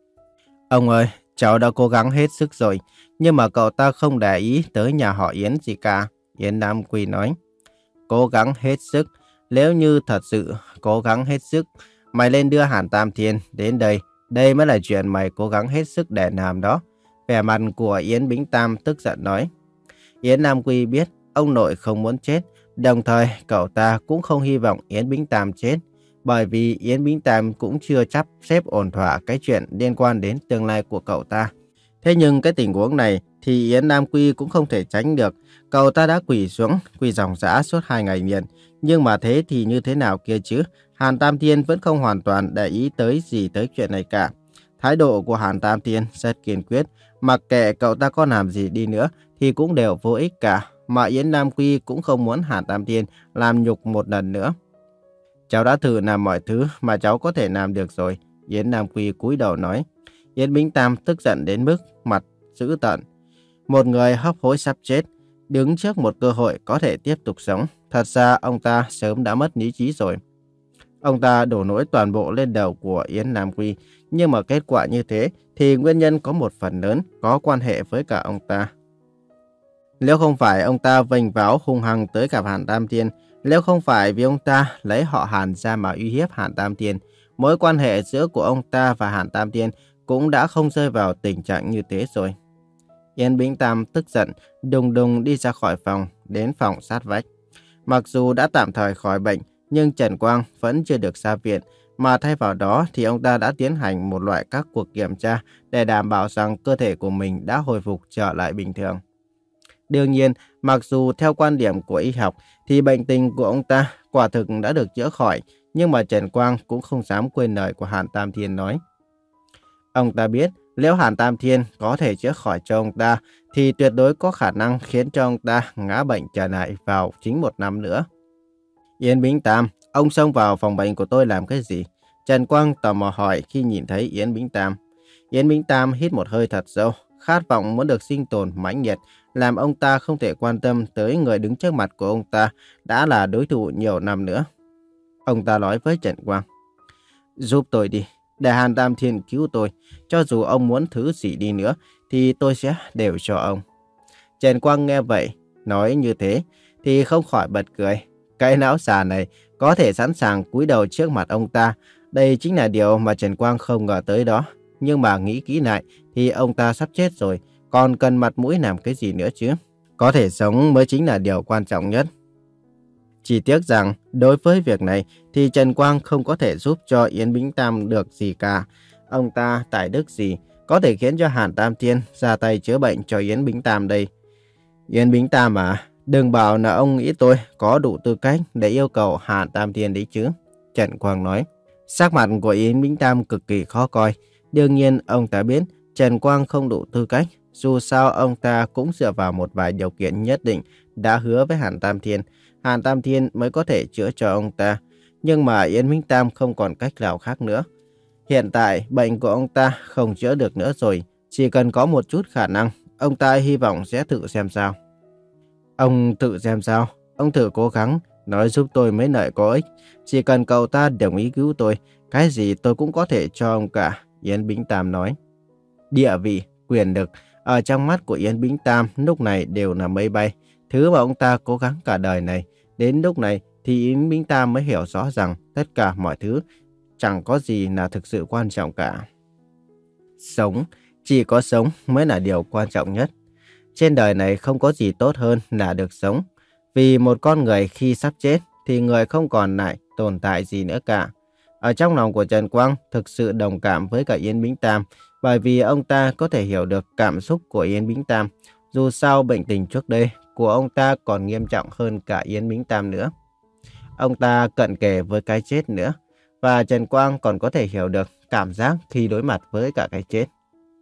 Ông ơi, cháu đã cố gắng hết sức rồi, nhưng mà cậu ta không để ý tới nhà họ Yến gì cả. Yến Nam Quy nói, cố gắng hết sức, nếu như thật sự cố gắng hết sức, mày lên đưa Hàn Tam Thiên đến đây, đây mới là chuyện mày cố gắng hết sức để làm đó. Vẻ mặt của Yến Bính Tam tức giận nói. Yến Nam Quy biết ông nội không muốn chết, đồng thời cậu ta cũng không hy vọng Yến Bính Tam chết, bởi vì Yến Bính Tam cũng chưa sắp xếp ổn thỏa cái chuyện liên quan đến tương lai của cậu ta. Thế nhưng cái tình huống này thì Yến Nam Quy cũng không thể tránh được. Cậu ta đã quỳ xuống, quỳ ròng rã suốt hai ngày liền. Nhưng mà thế thì như thế nào kia chứ? Hàn Tam Thiên vẫn không hoàn toàn để ý tới gì tới chuyện này cả. Thái độ của Hàn Tam Thiên rất kiên quyết. Mặc kệ cậu ta có làm gì đi nữa thì cũng đều vô ích cả. Mà Yến Nam Quy cũng không muốn Hàn Tam Thiên làm nhục một lần nữa. Cháu đã thử làm mọi thứ mà cháu có thể làm được rồi. Yến Nam Quy cúi đầu nói. Yến Bính Tam tức giận đến mức mặt dữ tợn. Một người hấp hối sắp chết, đứng trước một cơ hội có thể tiếp tục sống. Thật ra ông ta sớm đã mất lý trí rồi. Ông ta đổ lỗi toàn bộ lên đầu của Yến Nam Quy. Nhưng mà kết quả như thế thì nguyên nhân có một phần lớn có quan hệ với cả ông ta. Nếu không phải ông ta vênh váo hung hăng tới gặp Hàn Tam Thiên, nếu không phải vì ông ta lấy họ Hàn ra mà uy hiếp Hàn Tam Thiên, mối quan hệ giữa của ông ta và Hàn Tam Thiên cũng đã không rơi vào tình trạng như thế rồi. Yến Bính Tam tức giận, đùng đùng đi ra khỏi phòng, đến phòng sát vách. Mặc dù đã tạm thời khỏi bệnh, nhưng Trần Quang vẫn chưa được ra viện, mà thay vào đó thì ông ta đã tiến hành một loại các cuộc kiểm tra để đảm bảo rằng cơ thể của mình đã hồi phục trở lại bình thường. Đương nhiên, mặc dù theo quan điểm của y học thì bệnh tình của ông ta quả thực đã được chữa khỏi, nhưng mà Trần Quang cũng không dám quên lời của Hàn Tam Thiên nói. Ông ta biết nếu Hàn Tam Thiên có thể chữa khỏi cho ông ta thì tuyệt đối có khả năng khiến cho ông ta ngã bệnh trở lại vào chính một năm nữa. Yến Bính Tam, ông xông vào phòng bệnh của tôi làm cái gì? Trần Quang tò mò hỏi khi nhìn thấy Yến Bính Tam. Yến Bính Tam hít một hơi thật sâu, khát vọng muốn được sinh tồn mãnh liệt, làm ông ta không thể quan tâm tới người đứng trước mặt của ông ta đã là đối thủ nhiều năm nữa. Ông ta nói với Trần Quang, giúp tôi đi, để Hàn Tam Thiên cứu tôi, cho dù ông muốn thứ gì đi nữa thì tôi sẽ đều cho ông. Trần Quang nghe vậy, nói như thế thì không khỏi bật cười. Cái não xà này có thể sẵn sàng cúi đầu trước mặt ông ta, đây chính là điều mà Trần Quang không ngờ tới đó. Nhưng mà nghĩ kỹ lại thì ông ta sắp chết rồi, còn cần mặt mũi làm cái gì nữa chứ? Có thể sống mới chính là điều quan trọng nhất. Chỉ tiếc rằng đối với việc này thì Trần Quang không có thể giúp cho Yến Bính Tam được gì cả. Ông ta tài đức gì có thể khiến cho Hàn Tam Thiên ra tay chữa bệnh cho Yến Bính Tam đây? Yến Bính Tam à, đừng bảo là ông nghĩ tôi có đủ tư cách để yêu cầu Hàn Tam Thiên đấy chứ. Trần Quang nói. Sắc mặt của Yến Bính Tam cực kỳ khó coi. Đương nhiên ông ta biết Trần Quang không đủ tư cách. Dù sao ông ta cũng dựa vào một vài điều kiện nhất định đã hứa với Hàn Tam Thiên. Hàn Tam Thiên mới có thể chữa cho ông ta. Nhưng mà Yến Bính Tam không còn cách nào khác nữa. Hiện tại bệnh của ông ta không chữa được nữa rồi. Chỉ cần có một chút khả năng, ông ta hy vọng sẽ thử xem sao. Ông tự xem sao. Ông thử cố gắng, nói giúp tôi mấy lời có ích. Chỉ cần cậu ta đồng ý cứu tôi, cái gì tôi cũng có thể cho ông cả. Yến Bính Tam nói. Địa vị, quyền lực ở trong mắt của Yến Bính Tam lúc này đều là mây bay. Thứ mà ông ta cố gắng cả đời này. Đến lúc này thì Yến Bính Tam mới hiểu rõ rằng tất cả mọi thứ chẳng có gì là thực sự quan trọng cả. Sống, chỉ có sống mới là điều quan trọng nhất. Trên đời này không có gì tốt hơn là được sống. Vì một con người khi sắp chết thì người không còn lại tồn tại gì nữa cả. Ở trong lòng của Trần Quang thực sự đồng cảm với cả Yến Bính Tam, bởi vì ông ta có thể hiểu được cảm xúc của Yến Bính Tam. Dù sao bệnh tình trước đây của ông ta còn nghiêm trọng hơn cả Yến Bính Tam nữa. Ông ta cận kề với cái chết nữa. và Trần Quang còn có thể hiểu được cảm giác khi đối mặt với cả cái chết.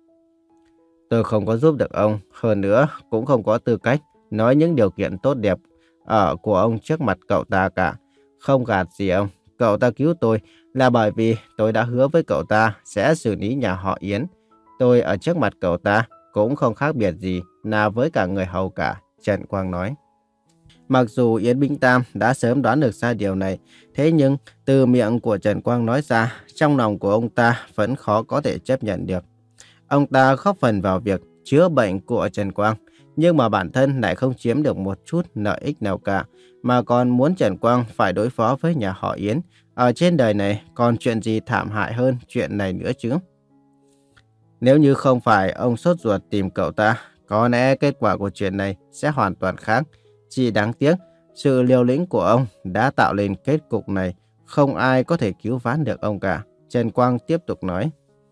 Tôi không có giúp được ông, hơn nữa cũng không có tư cách nói những điều kiện tốt đẹp ở của ông trước mặt cậu ta cả. Không gạt gì ông, cậu ta cứu tôi là bởi vì tôi đã hứa với cậu ta sẽ xử lý nhà họ Yến. Tôi ở trước mặt cậu ta cũng không khác biệt gì nào với cả người hầu cả, Trần Quang nói. Mặc dù Yến Bính Tam đã sớm đoán được ra điều này, thế nhưng từ miệng của Trần Quang nói ra, trong lòng của ông ta vẫn khó có thể chấp nhận được. Ông ta góp phần vào việc chữa bệnh của Trần Quang, nhưng mà bản thân lại không chiếm được một chút lợi ích nào cả, mà còn muốn Trần Quang phải đối phó với nhà họ Yến. Ở trên đời này còn chuyện gì thảm hại hơn chuyện này nữa chứ? Nếu như không phải ông sốt ruột tìm cậu ta, có lẽ kết quả của chuyện này sẽ hoàn toàn khác. Chỉ đáng tiếc, sự liều lĩnh của ông đã tạo nên kết cục này, không ai có thể cứu vãn được ông cả. Trần Quang tiếp tục nói.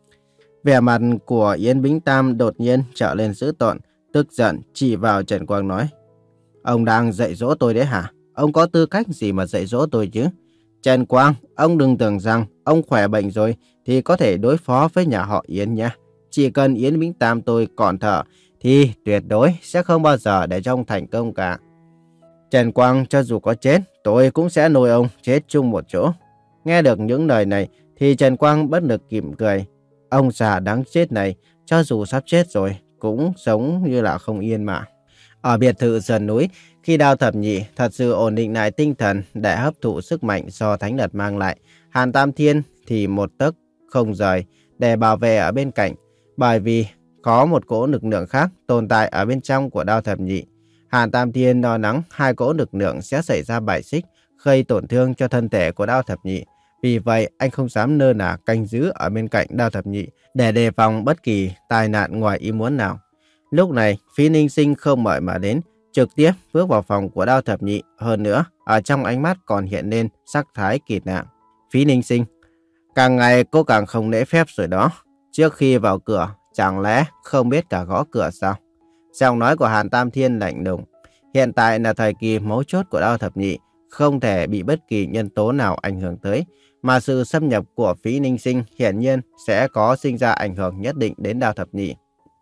Vẻ mặt của Yến Bính Tam đột nhiên trở lên dữ tợn, tức giận chỉ vào Trần Quang nói. Ông đang dạy dỗ tôi đấy hả? Ông có tư cách gì mà dạy dỗ tôi chứ? Trần Quang, ông đừng tưởng rằng ông khỏe bệnh rồi thì có thể đối phó với nhà họ Yến nhé. Chỉ cần Yến Bính Tam tôi còn thở thì tuyệt đối sẽ không bao giờ để cho ông thành công cả. Trần Quang cho dù có chết, tôi cũng sẽ nuôi ông chết chung một chỗ. Nghe được những lời này thì Trần Quang bất lực kìm cười. Ông già đáng chết này, cho dù sắp chết rồi, cũng sống như là không yên mà. Ở biệt thự sườn núi, khi Đao Thập Nhị thật sự ổn định lại tinh thần để hấp thụ sức mạnh do Thánh Đật mang lại, Hàn Tam Thiên thì một tấc không rời để bảo vệ ở bên cạnh, bởi vì có một cỗ lực lượng khác tồn tại ở bên trong của Đao Thập Nhị. Hàn Tam Thiên lo lắng hai cỗ lực lượng sẽ xảy ra bài xích, gây tổn thương cho thân thể của Đao Thập Nhị. Vì vậy, anh không dám lơ là canh giữ ở bên cạnh Đao Thập Nhị để đề phòng bất kỳ tai nạn ngoài ý muốn nào. Lúc này, Phí Ninh Sinh không mời mà đến, trực tiếp bước vào phòng của Đao Thập Nhị. Hơn nữa, ở trong ánh mắt còn hiện lên sắc thái kỳ lạ. Phí Ninh Sinh, càng ngày cô càng không lễ phép rồi đó. Trước khi vào cửa, chẳng lẽ không biết cả gõ cửa sao? Giọng nói của Hàn Tam Thiên lạnh lùng. Hiện tại là thời kỳ mấu chốt của Đao Thập Nhị, không thể bị bất kỳ nhân tố nào ảnh hưởng tới, mà sự xâm nhập của Phí Ninh Sinh hiển nhiên sẽ có sinh ra ảnh hưởng nhất định đến Đao Thập Nhị.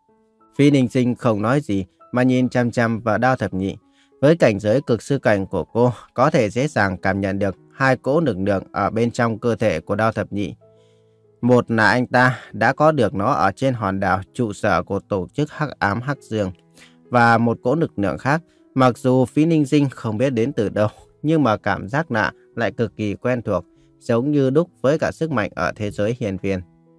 Phí Ninh Sinh không nói gì mà nhìn chăm chăm vào Đao Thập Nhị. Với cảnh giới cực sư cảnh của cô, có thể dễ dàng cảm nhận được hai cỗ lực lượng ở bên trong cơ thể của Đao Thập Nhị. Một là anh ta đã có được nó ở trên hòn đảo trụ sở của tổ chức Hắc Ám Hắc Dương, và một cỗ lực lượng khác, mặc dù Phí Ninh Sinh không biết đến từ đâu, nhưng mà cảm giác lạ lại cực kỳ quen thuộc, giống như đúc với cả sức mạnh ở thế giới hiên viên.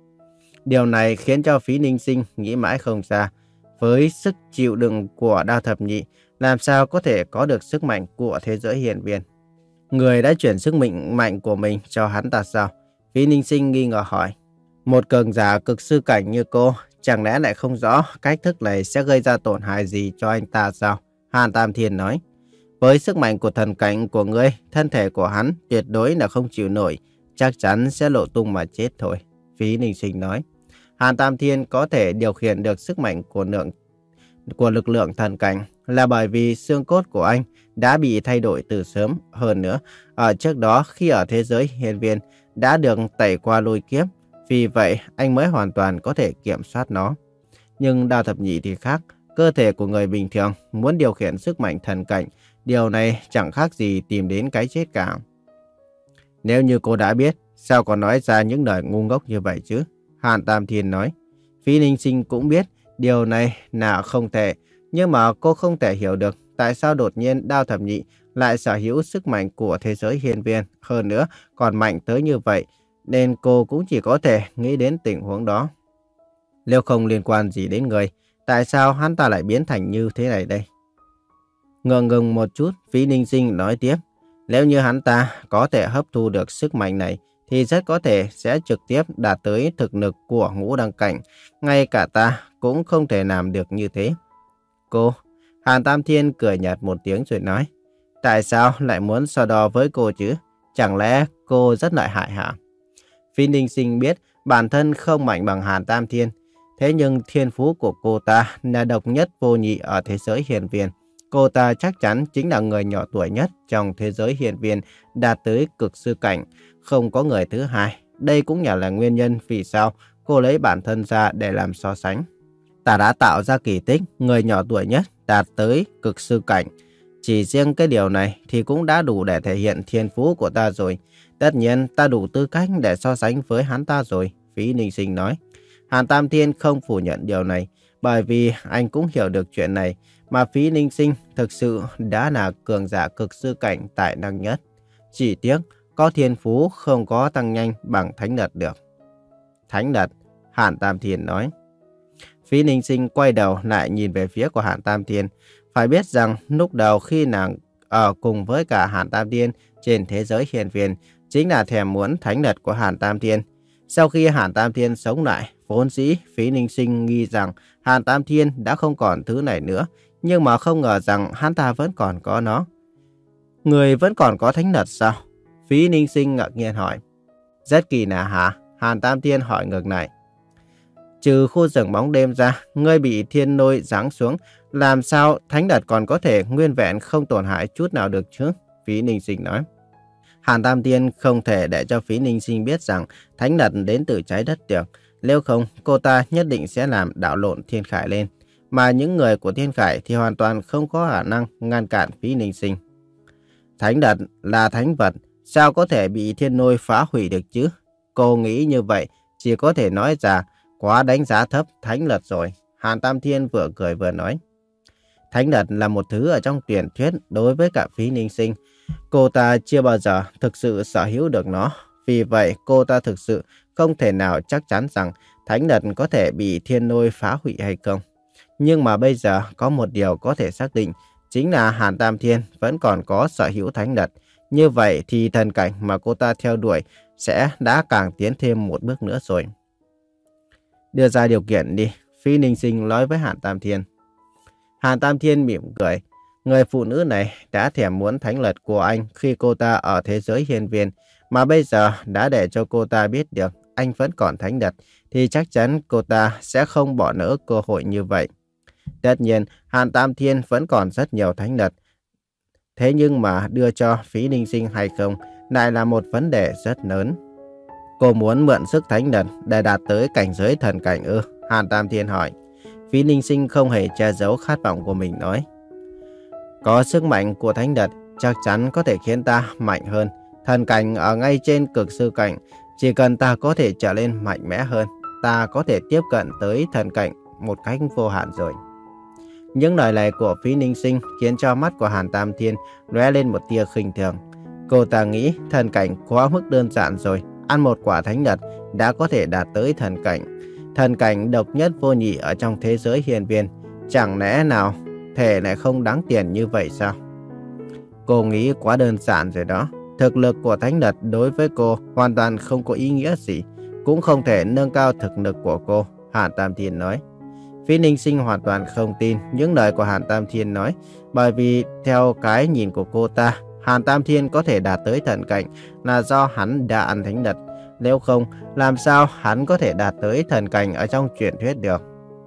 Điều này khiến cho Phí Ninh Sinh nghĩ mãi không ra, với sức chịu đựng của Đao Thập Nhị, làm sao có thể có được sức mạnh của thế giới hiên viên. Người đã chuyển sức mạnh mạnh của mình cho hắn ta sao? Phí Ninh Sinh nghi ngờ hỏi. Một cường giả cực sư cảnh như cô, chẳng lẽ lại không rõ cách thức này sẽ gây ra tổn hại gì cho anh ta sao? Hàn Tam Thiên nói. Với sức mạnh của thần cảnh của ngươi, thân thể của hắn tuyệt đối là không chịu nổi, chắc chắn sẽ lộ tung mà chết thôi. Phí Ninh Sinh nói. Hàn Tam Thiên có thể điều khiển được sức mạnh của, lượng, của lực lượng thần cảnh là bởi vì xương cốt của anh đã bị thay đổi từ sớm. Hơn nữa, ở trước đó khi ở thế giới hiên viên đã được tẩy qua lôi kiếp, vì vậy anh mới hoàn toàn có thể kiểm soát nó. Nhưng Đao Thập Nhị thì khác, cơ thể của người bình thường muốn điều khiển sức mạnh thần cảnh, điều này chẳng khác gì tìm đến cái chết cả. Nếu như cô đã biết, sao còn nói ra những lời ngu ngốc như vậy chứ? Hàn Tam Thiên nói. Phí Ninh Sinh cũng biết điều này là không thể, nhưng mà cô không thể hiểu được tại sao đột nhiên Đao Thập Nhị lại sở hữu sức mạnh của thế giới hiên viên, hơn nữa còn mạnh tới như vậy, nên cô cũng chỉ có thể nghĩ đến tình huống đó. Nếu không liên quan gì đến người, tại sao hắn ta lại biến thành như thế này đây? Ngượng ngừng một chút, Phí Ninh Sinh nói tiếp. Nếu như hắn ta có thể hấp thu được sức mạnh này, thì rất có thể sẽ trực tiếp đạt tới thực lực của ngũ đăng cảnh. Ngay cả ta cũng không thể làm được như thế. Cô, Hàn Tam Thiên cười nhạt một tiếng rồi nói. Tại sao lại muốn so đo với cô chứ? Chẳng lẽ cô rất lợi hại hả? Phí Ninh Sinh biết bản thân không mạnh bằng Hàn Tam Thiên. Thế nhưng thiên phú của cô ta là độc nhất vô nhị ở thế giới hiên viên. Cô ta chắc chắn chính là người nhỏ tuổi nhất trong thế giới hiền viên đạt tới cực sư cảnh, không có người thứ hai. Đây cũng nhà là nguyên nhân vì sao cô lấy bản thân ra để làm so sánh. Ta đã tạo ra kỳ tích người nhỏ tuổi nhất đạt tới cực sư cảnh. Chỉ riêng cái điều này thì cũng đã đủ để thể hiện thiên phú của ta rồi. Tất nhiên ta đủ tư cách để so sánh với hắn ta rồi, Phí Ninh Sinh nói. Hàn Tam Thiên không phủ nhận điều này, bởi vì anh cũng hiểu được chuyện này, mà Phí Ninh Sinh thực sự đã là cường giả cực sư cảnh tài năng nhất. Chỉ tiếc, có thiên phú không có tăng nhanh bằng Thánh Đật được. Thánh Đật, Hàn Tam Thiên nói. Phí Ninh Sinh quay đầu lại nhìn về phía của Hàn Tam Thiên. Phải biết rằng lúc đầu khi nàng ở cùng với cả Hàn Tam Thiên trên thế giới hiền viên, chính là thèm muốn Thánh Đật của Hàn Tam Thiên. Sau khi Hàn Tam Thiên sống lại, vốn dĩ Phí Ninh Sinh nghi rằng Hàn Tam Thiên đã không còn thứ này nữa, nhưng mà không ngờ rằng hắn ta vẫn còn có nó. Người vẫn còn có Thánh Đật sao? Phí Ninh Sinh ngạc nhiên hỏi. Rất kỳ lạ hả? Hàn Tam Thiên hỏi ngược lại. Trừ khu rừng bóng đêm ra, ngươi bị thiên lôi giáng xuống, làm sao Thánh Đật còn có thể nguyên vẹn không tổn hại chút nào được chứ? Phí Ninh Sinh nói. Hàn Tam Thiên không thể để cho Phí Ninh Sinh biết rằng Thánh Đật đến từ trái đất được. Nếu không, cô ta nhất định sẽ làm đảo lộn Thiên Khải lên. Mà những người của Thiên Khải thì hoàn toàn không có khả năng ngăn cản Phí Ninh Sinh. Thánh Đật là thánh vật, sao có thể bị thiên lôi phá hủy được chứ? Cô nghĩ như vậy, chỉ có thể nói rằng quá đánh giá thấp Thánh Đật rồi. Hàn Tam Thiên vừa cười vừa nói. Thánh Đật là một thứ ở trong truyền thuyết đối với cả Phí Ninh Sinh. Cô ta chưa bao giờ thực sự sở hữu được nó. Vì vậy cô ta thực sự không thể nào chắc chắn rằng Thánh Đật có thể bị thiên lôi phá hủy hay không. Nhưng mà bây giờ có một điều có thể xác định, chính là Hàn Tam Thiên vẫn còn có sở hữu Thánh Đật. Như vậy thì thần cảnh mà cô ta theo đuổi sẽ đã càng tiến thêm một bước nữa rồi. Đưa ra điều kiện đi, Phí Ninh Sinh nói với Hàn Tam Thiên. Hàn Tam Thiên mỉm cười. Người phụ nữ này đã thèm muốn Thánh Đật của anh khi cô ta ở thế giới hiền viên, mà bây giờ đã để cho cô ta biết được anh vẫn còn Thánh Đật, thì chắc chắn cô ta sẽ không bỏ lỡ cơ hội như vậy. Tất nhiên, Hàn Tam Thiên vẫn còn rất nhiều Thánh Đật. Thế nhưng mà đưa cho Phí Ninh Sinh hay không lại là một vấn đề rất lớn. Cô muốn mượn sức Thánh Đật để đạt tới cảnh giới thần cảnh ư? Hàn Tam Thiên hỏi. Phí Ninh Sinh không hề che giấu khát vọng của mình nói. Có sức mạnh của Thánh Đật chắc chắn có thể khiến ta mạnh hơn. Thần cảnh ở ngay trên cực sư cảnh, chỉ cần ta có thể trở lên mạnh mẽ hơn, ta có thể tiếp cận tới thần cảnh một cách vô hạn rồi. Những lời này của Phí Ninh Sinh khiến cho mắt của Hàn Tam Thiên lóe lên một tia khinh thường. Cô ta nghĩ thần cảnh quá mức đơn giản rồi, ăn một quả Thánh Đật đã có thể đạt tới thần cảnh. Thần cảnh độc nhất vô nhị ở trong thế giới hiền viên, chẳng lẽ nào thể lại không đáng tiền như vậy sao? Cô nghĩ quá đơn giản rồi đó. Thực lực của Thánh Đật đối với cô hoàn toàn không có ý nghĩa gì, cũng không thể nâng cao thực lực của cô, Hàn Tam Thiên nói. Phí Ninh Sinh hoàn toàn không tin những lời của Hàn Tam Thiên nói, bởi vì theo cái nhìn của cô ta, Hàn Tam Thiên có thể đạt tới thần cảnh là do hắn đã ăn Thánh Đật. Nếu không, làm sao hắn có thể đạt tới thần cảnh ở trong truyền thuyết được?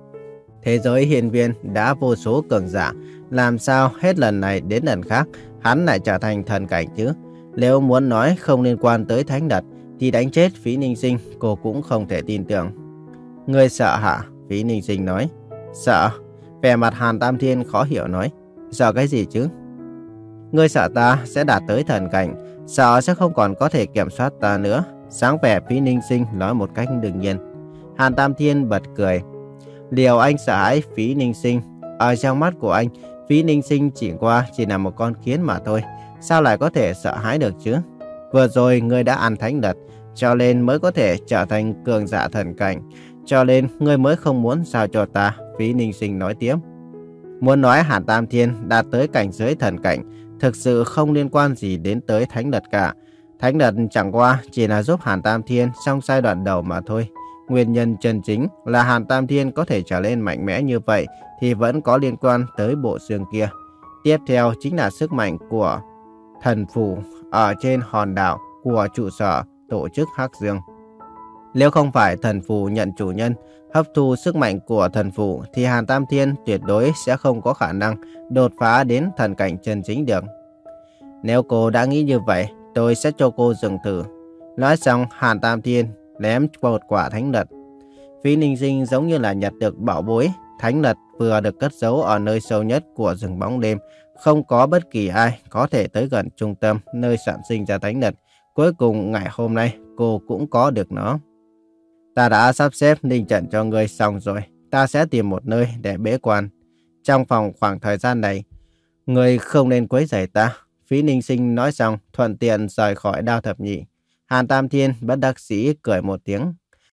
Thế giới hiền viên đã vô số cường giả, làm sao hết lần này đến lần khác hắn lại trở thành thần cảnh chứ? Nếu muốn nói không liên quan tới Thánh Đật thì đánh chết Phí Ninh Sinh cô cũng không thể tin tưởng. Ngươi sợ hả? Phí Ninh Sinh nói. Sợ? Vẻ mặt Hàn Tam Thiên khó hiểu nói. Sợ cái gì chứ? Ngươi sợ ta sẽ đạt tới thần cảnh, sợ sẽ không còn có thể kiểm soát ta nữa. Sáng vẻ Phí Ninh Sinh nói một cách đương nhiên. Hàn Tam Thiên bật cười. Điều anh sợ hãi Phí Ninh Sinh, ở trong mắt của anh, Phí Ninh Sinh chỉ qua chỉ là một con kiến mà thôi. Sao lại có thể sợ hãi được chứ? Vừa rồi ngươi đã ăn Thánh Đật, cho nên mới có thể trở thành cường giả thần cảnh. Cho nên ngươi mới không muốn giao cho ta, Phí Ninh Sinh nói tiếp. Muốn nói Hàn Tam Thiên đạt tới cảnh giới thần cảnh, thực sự không liên quan gì đến tới Thánh Đật cả. Thánh Đật chẳng qua chỉ là giúp Hàn Tam Thiên trong giai đoạn đầu mà thôi. Nguyên nhân chân chính là Hàn Tam Thiên có thể trở lên mạnh mẽ như vậy thì vẫn có liên quan tới bộ xương kia. Tiếp theo chính là sức mạnh của thần phủ ở trên hòn đảo của trụ sở tổ chức Hắc Dương. Nếu không phải thần phù nhận chủ nhân, hấp thu sức mạnh của thần phụ thì Hàn Tam Thiên tuyệt đối sẽ không có khả năng đột phá đến thần cảnh chân chính được. Nếu cô đã nghĩ như vậy, tôi sẽ cho cô dừng thử. Nói xong, Hàn Tam Thiên ném một quả thánh lật. Phí Ninh Sinh giống như là nhặt được bảo bối. Thánh lật vừa được cất giấu ở nơi sâu nhất của rừng bóng đêm. Không có bất kỳ ai có thể tới gần trung tâm nơi sản sinh ra thánh lật. Cuối cùng ngày hôm nay cô cũng có được nó. Ta đã sắp xếp ninh trận cho ngươi xong rồi. Ta sẽ tìm một nơi để bế quan. Trong phòng khoảng thời gian này, ngươi không nên quấy rầy ta. Phí Ninh Sinh nói xong thuận tiện rời khỏi Đao Thập Nhị. Hàn Tam Thiên bất đắc dĩ cười một tiếng.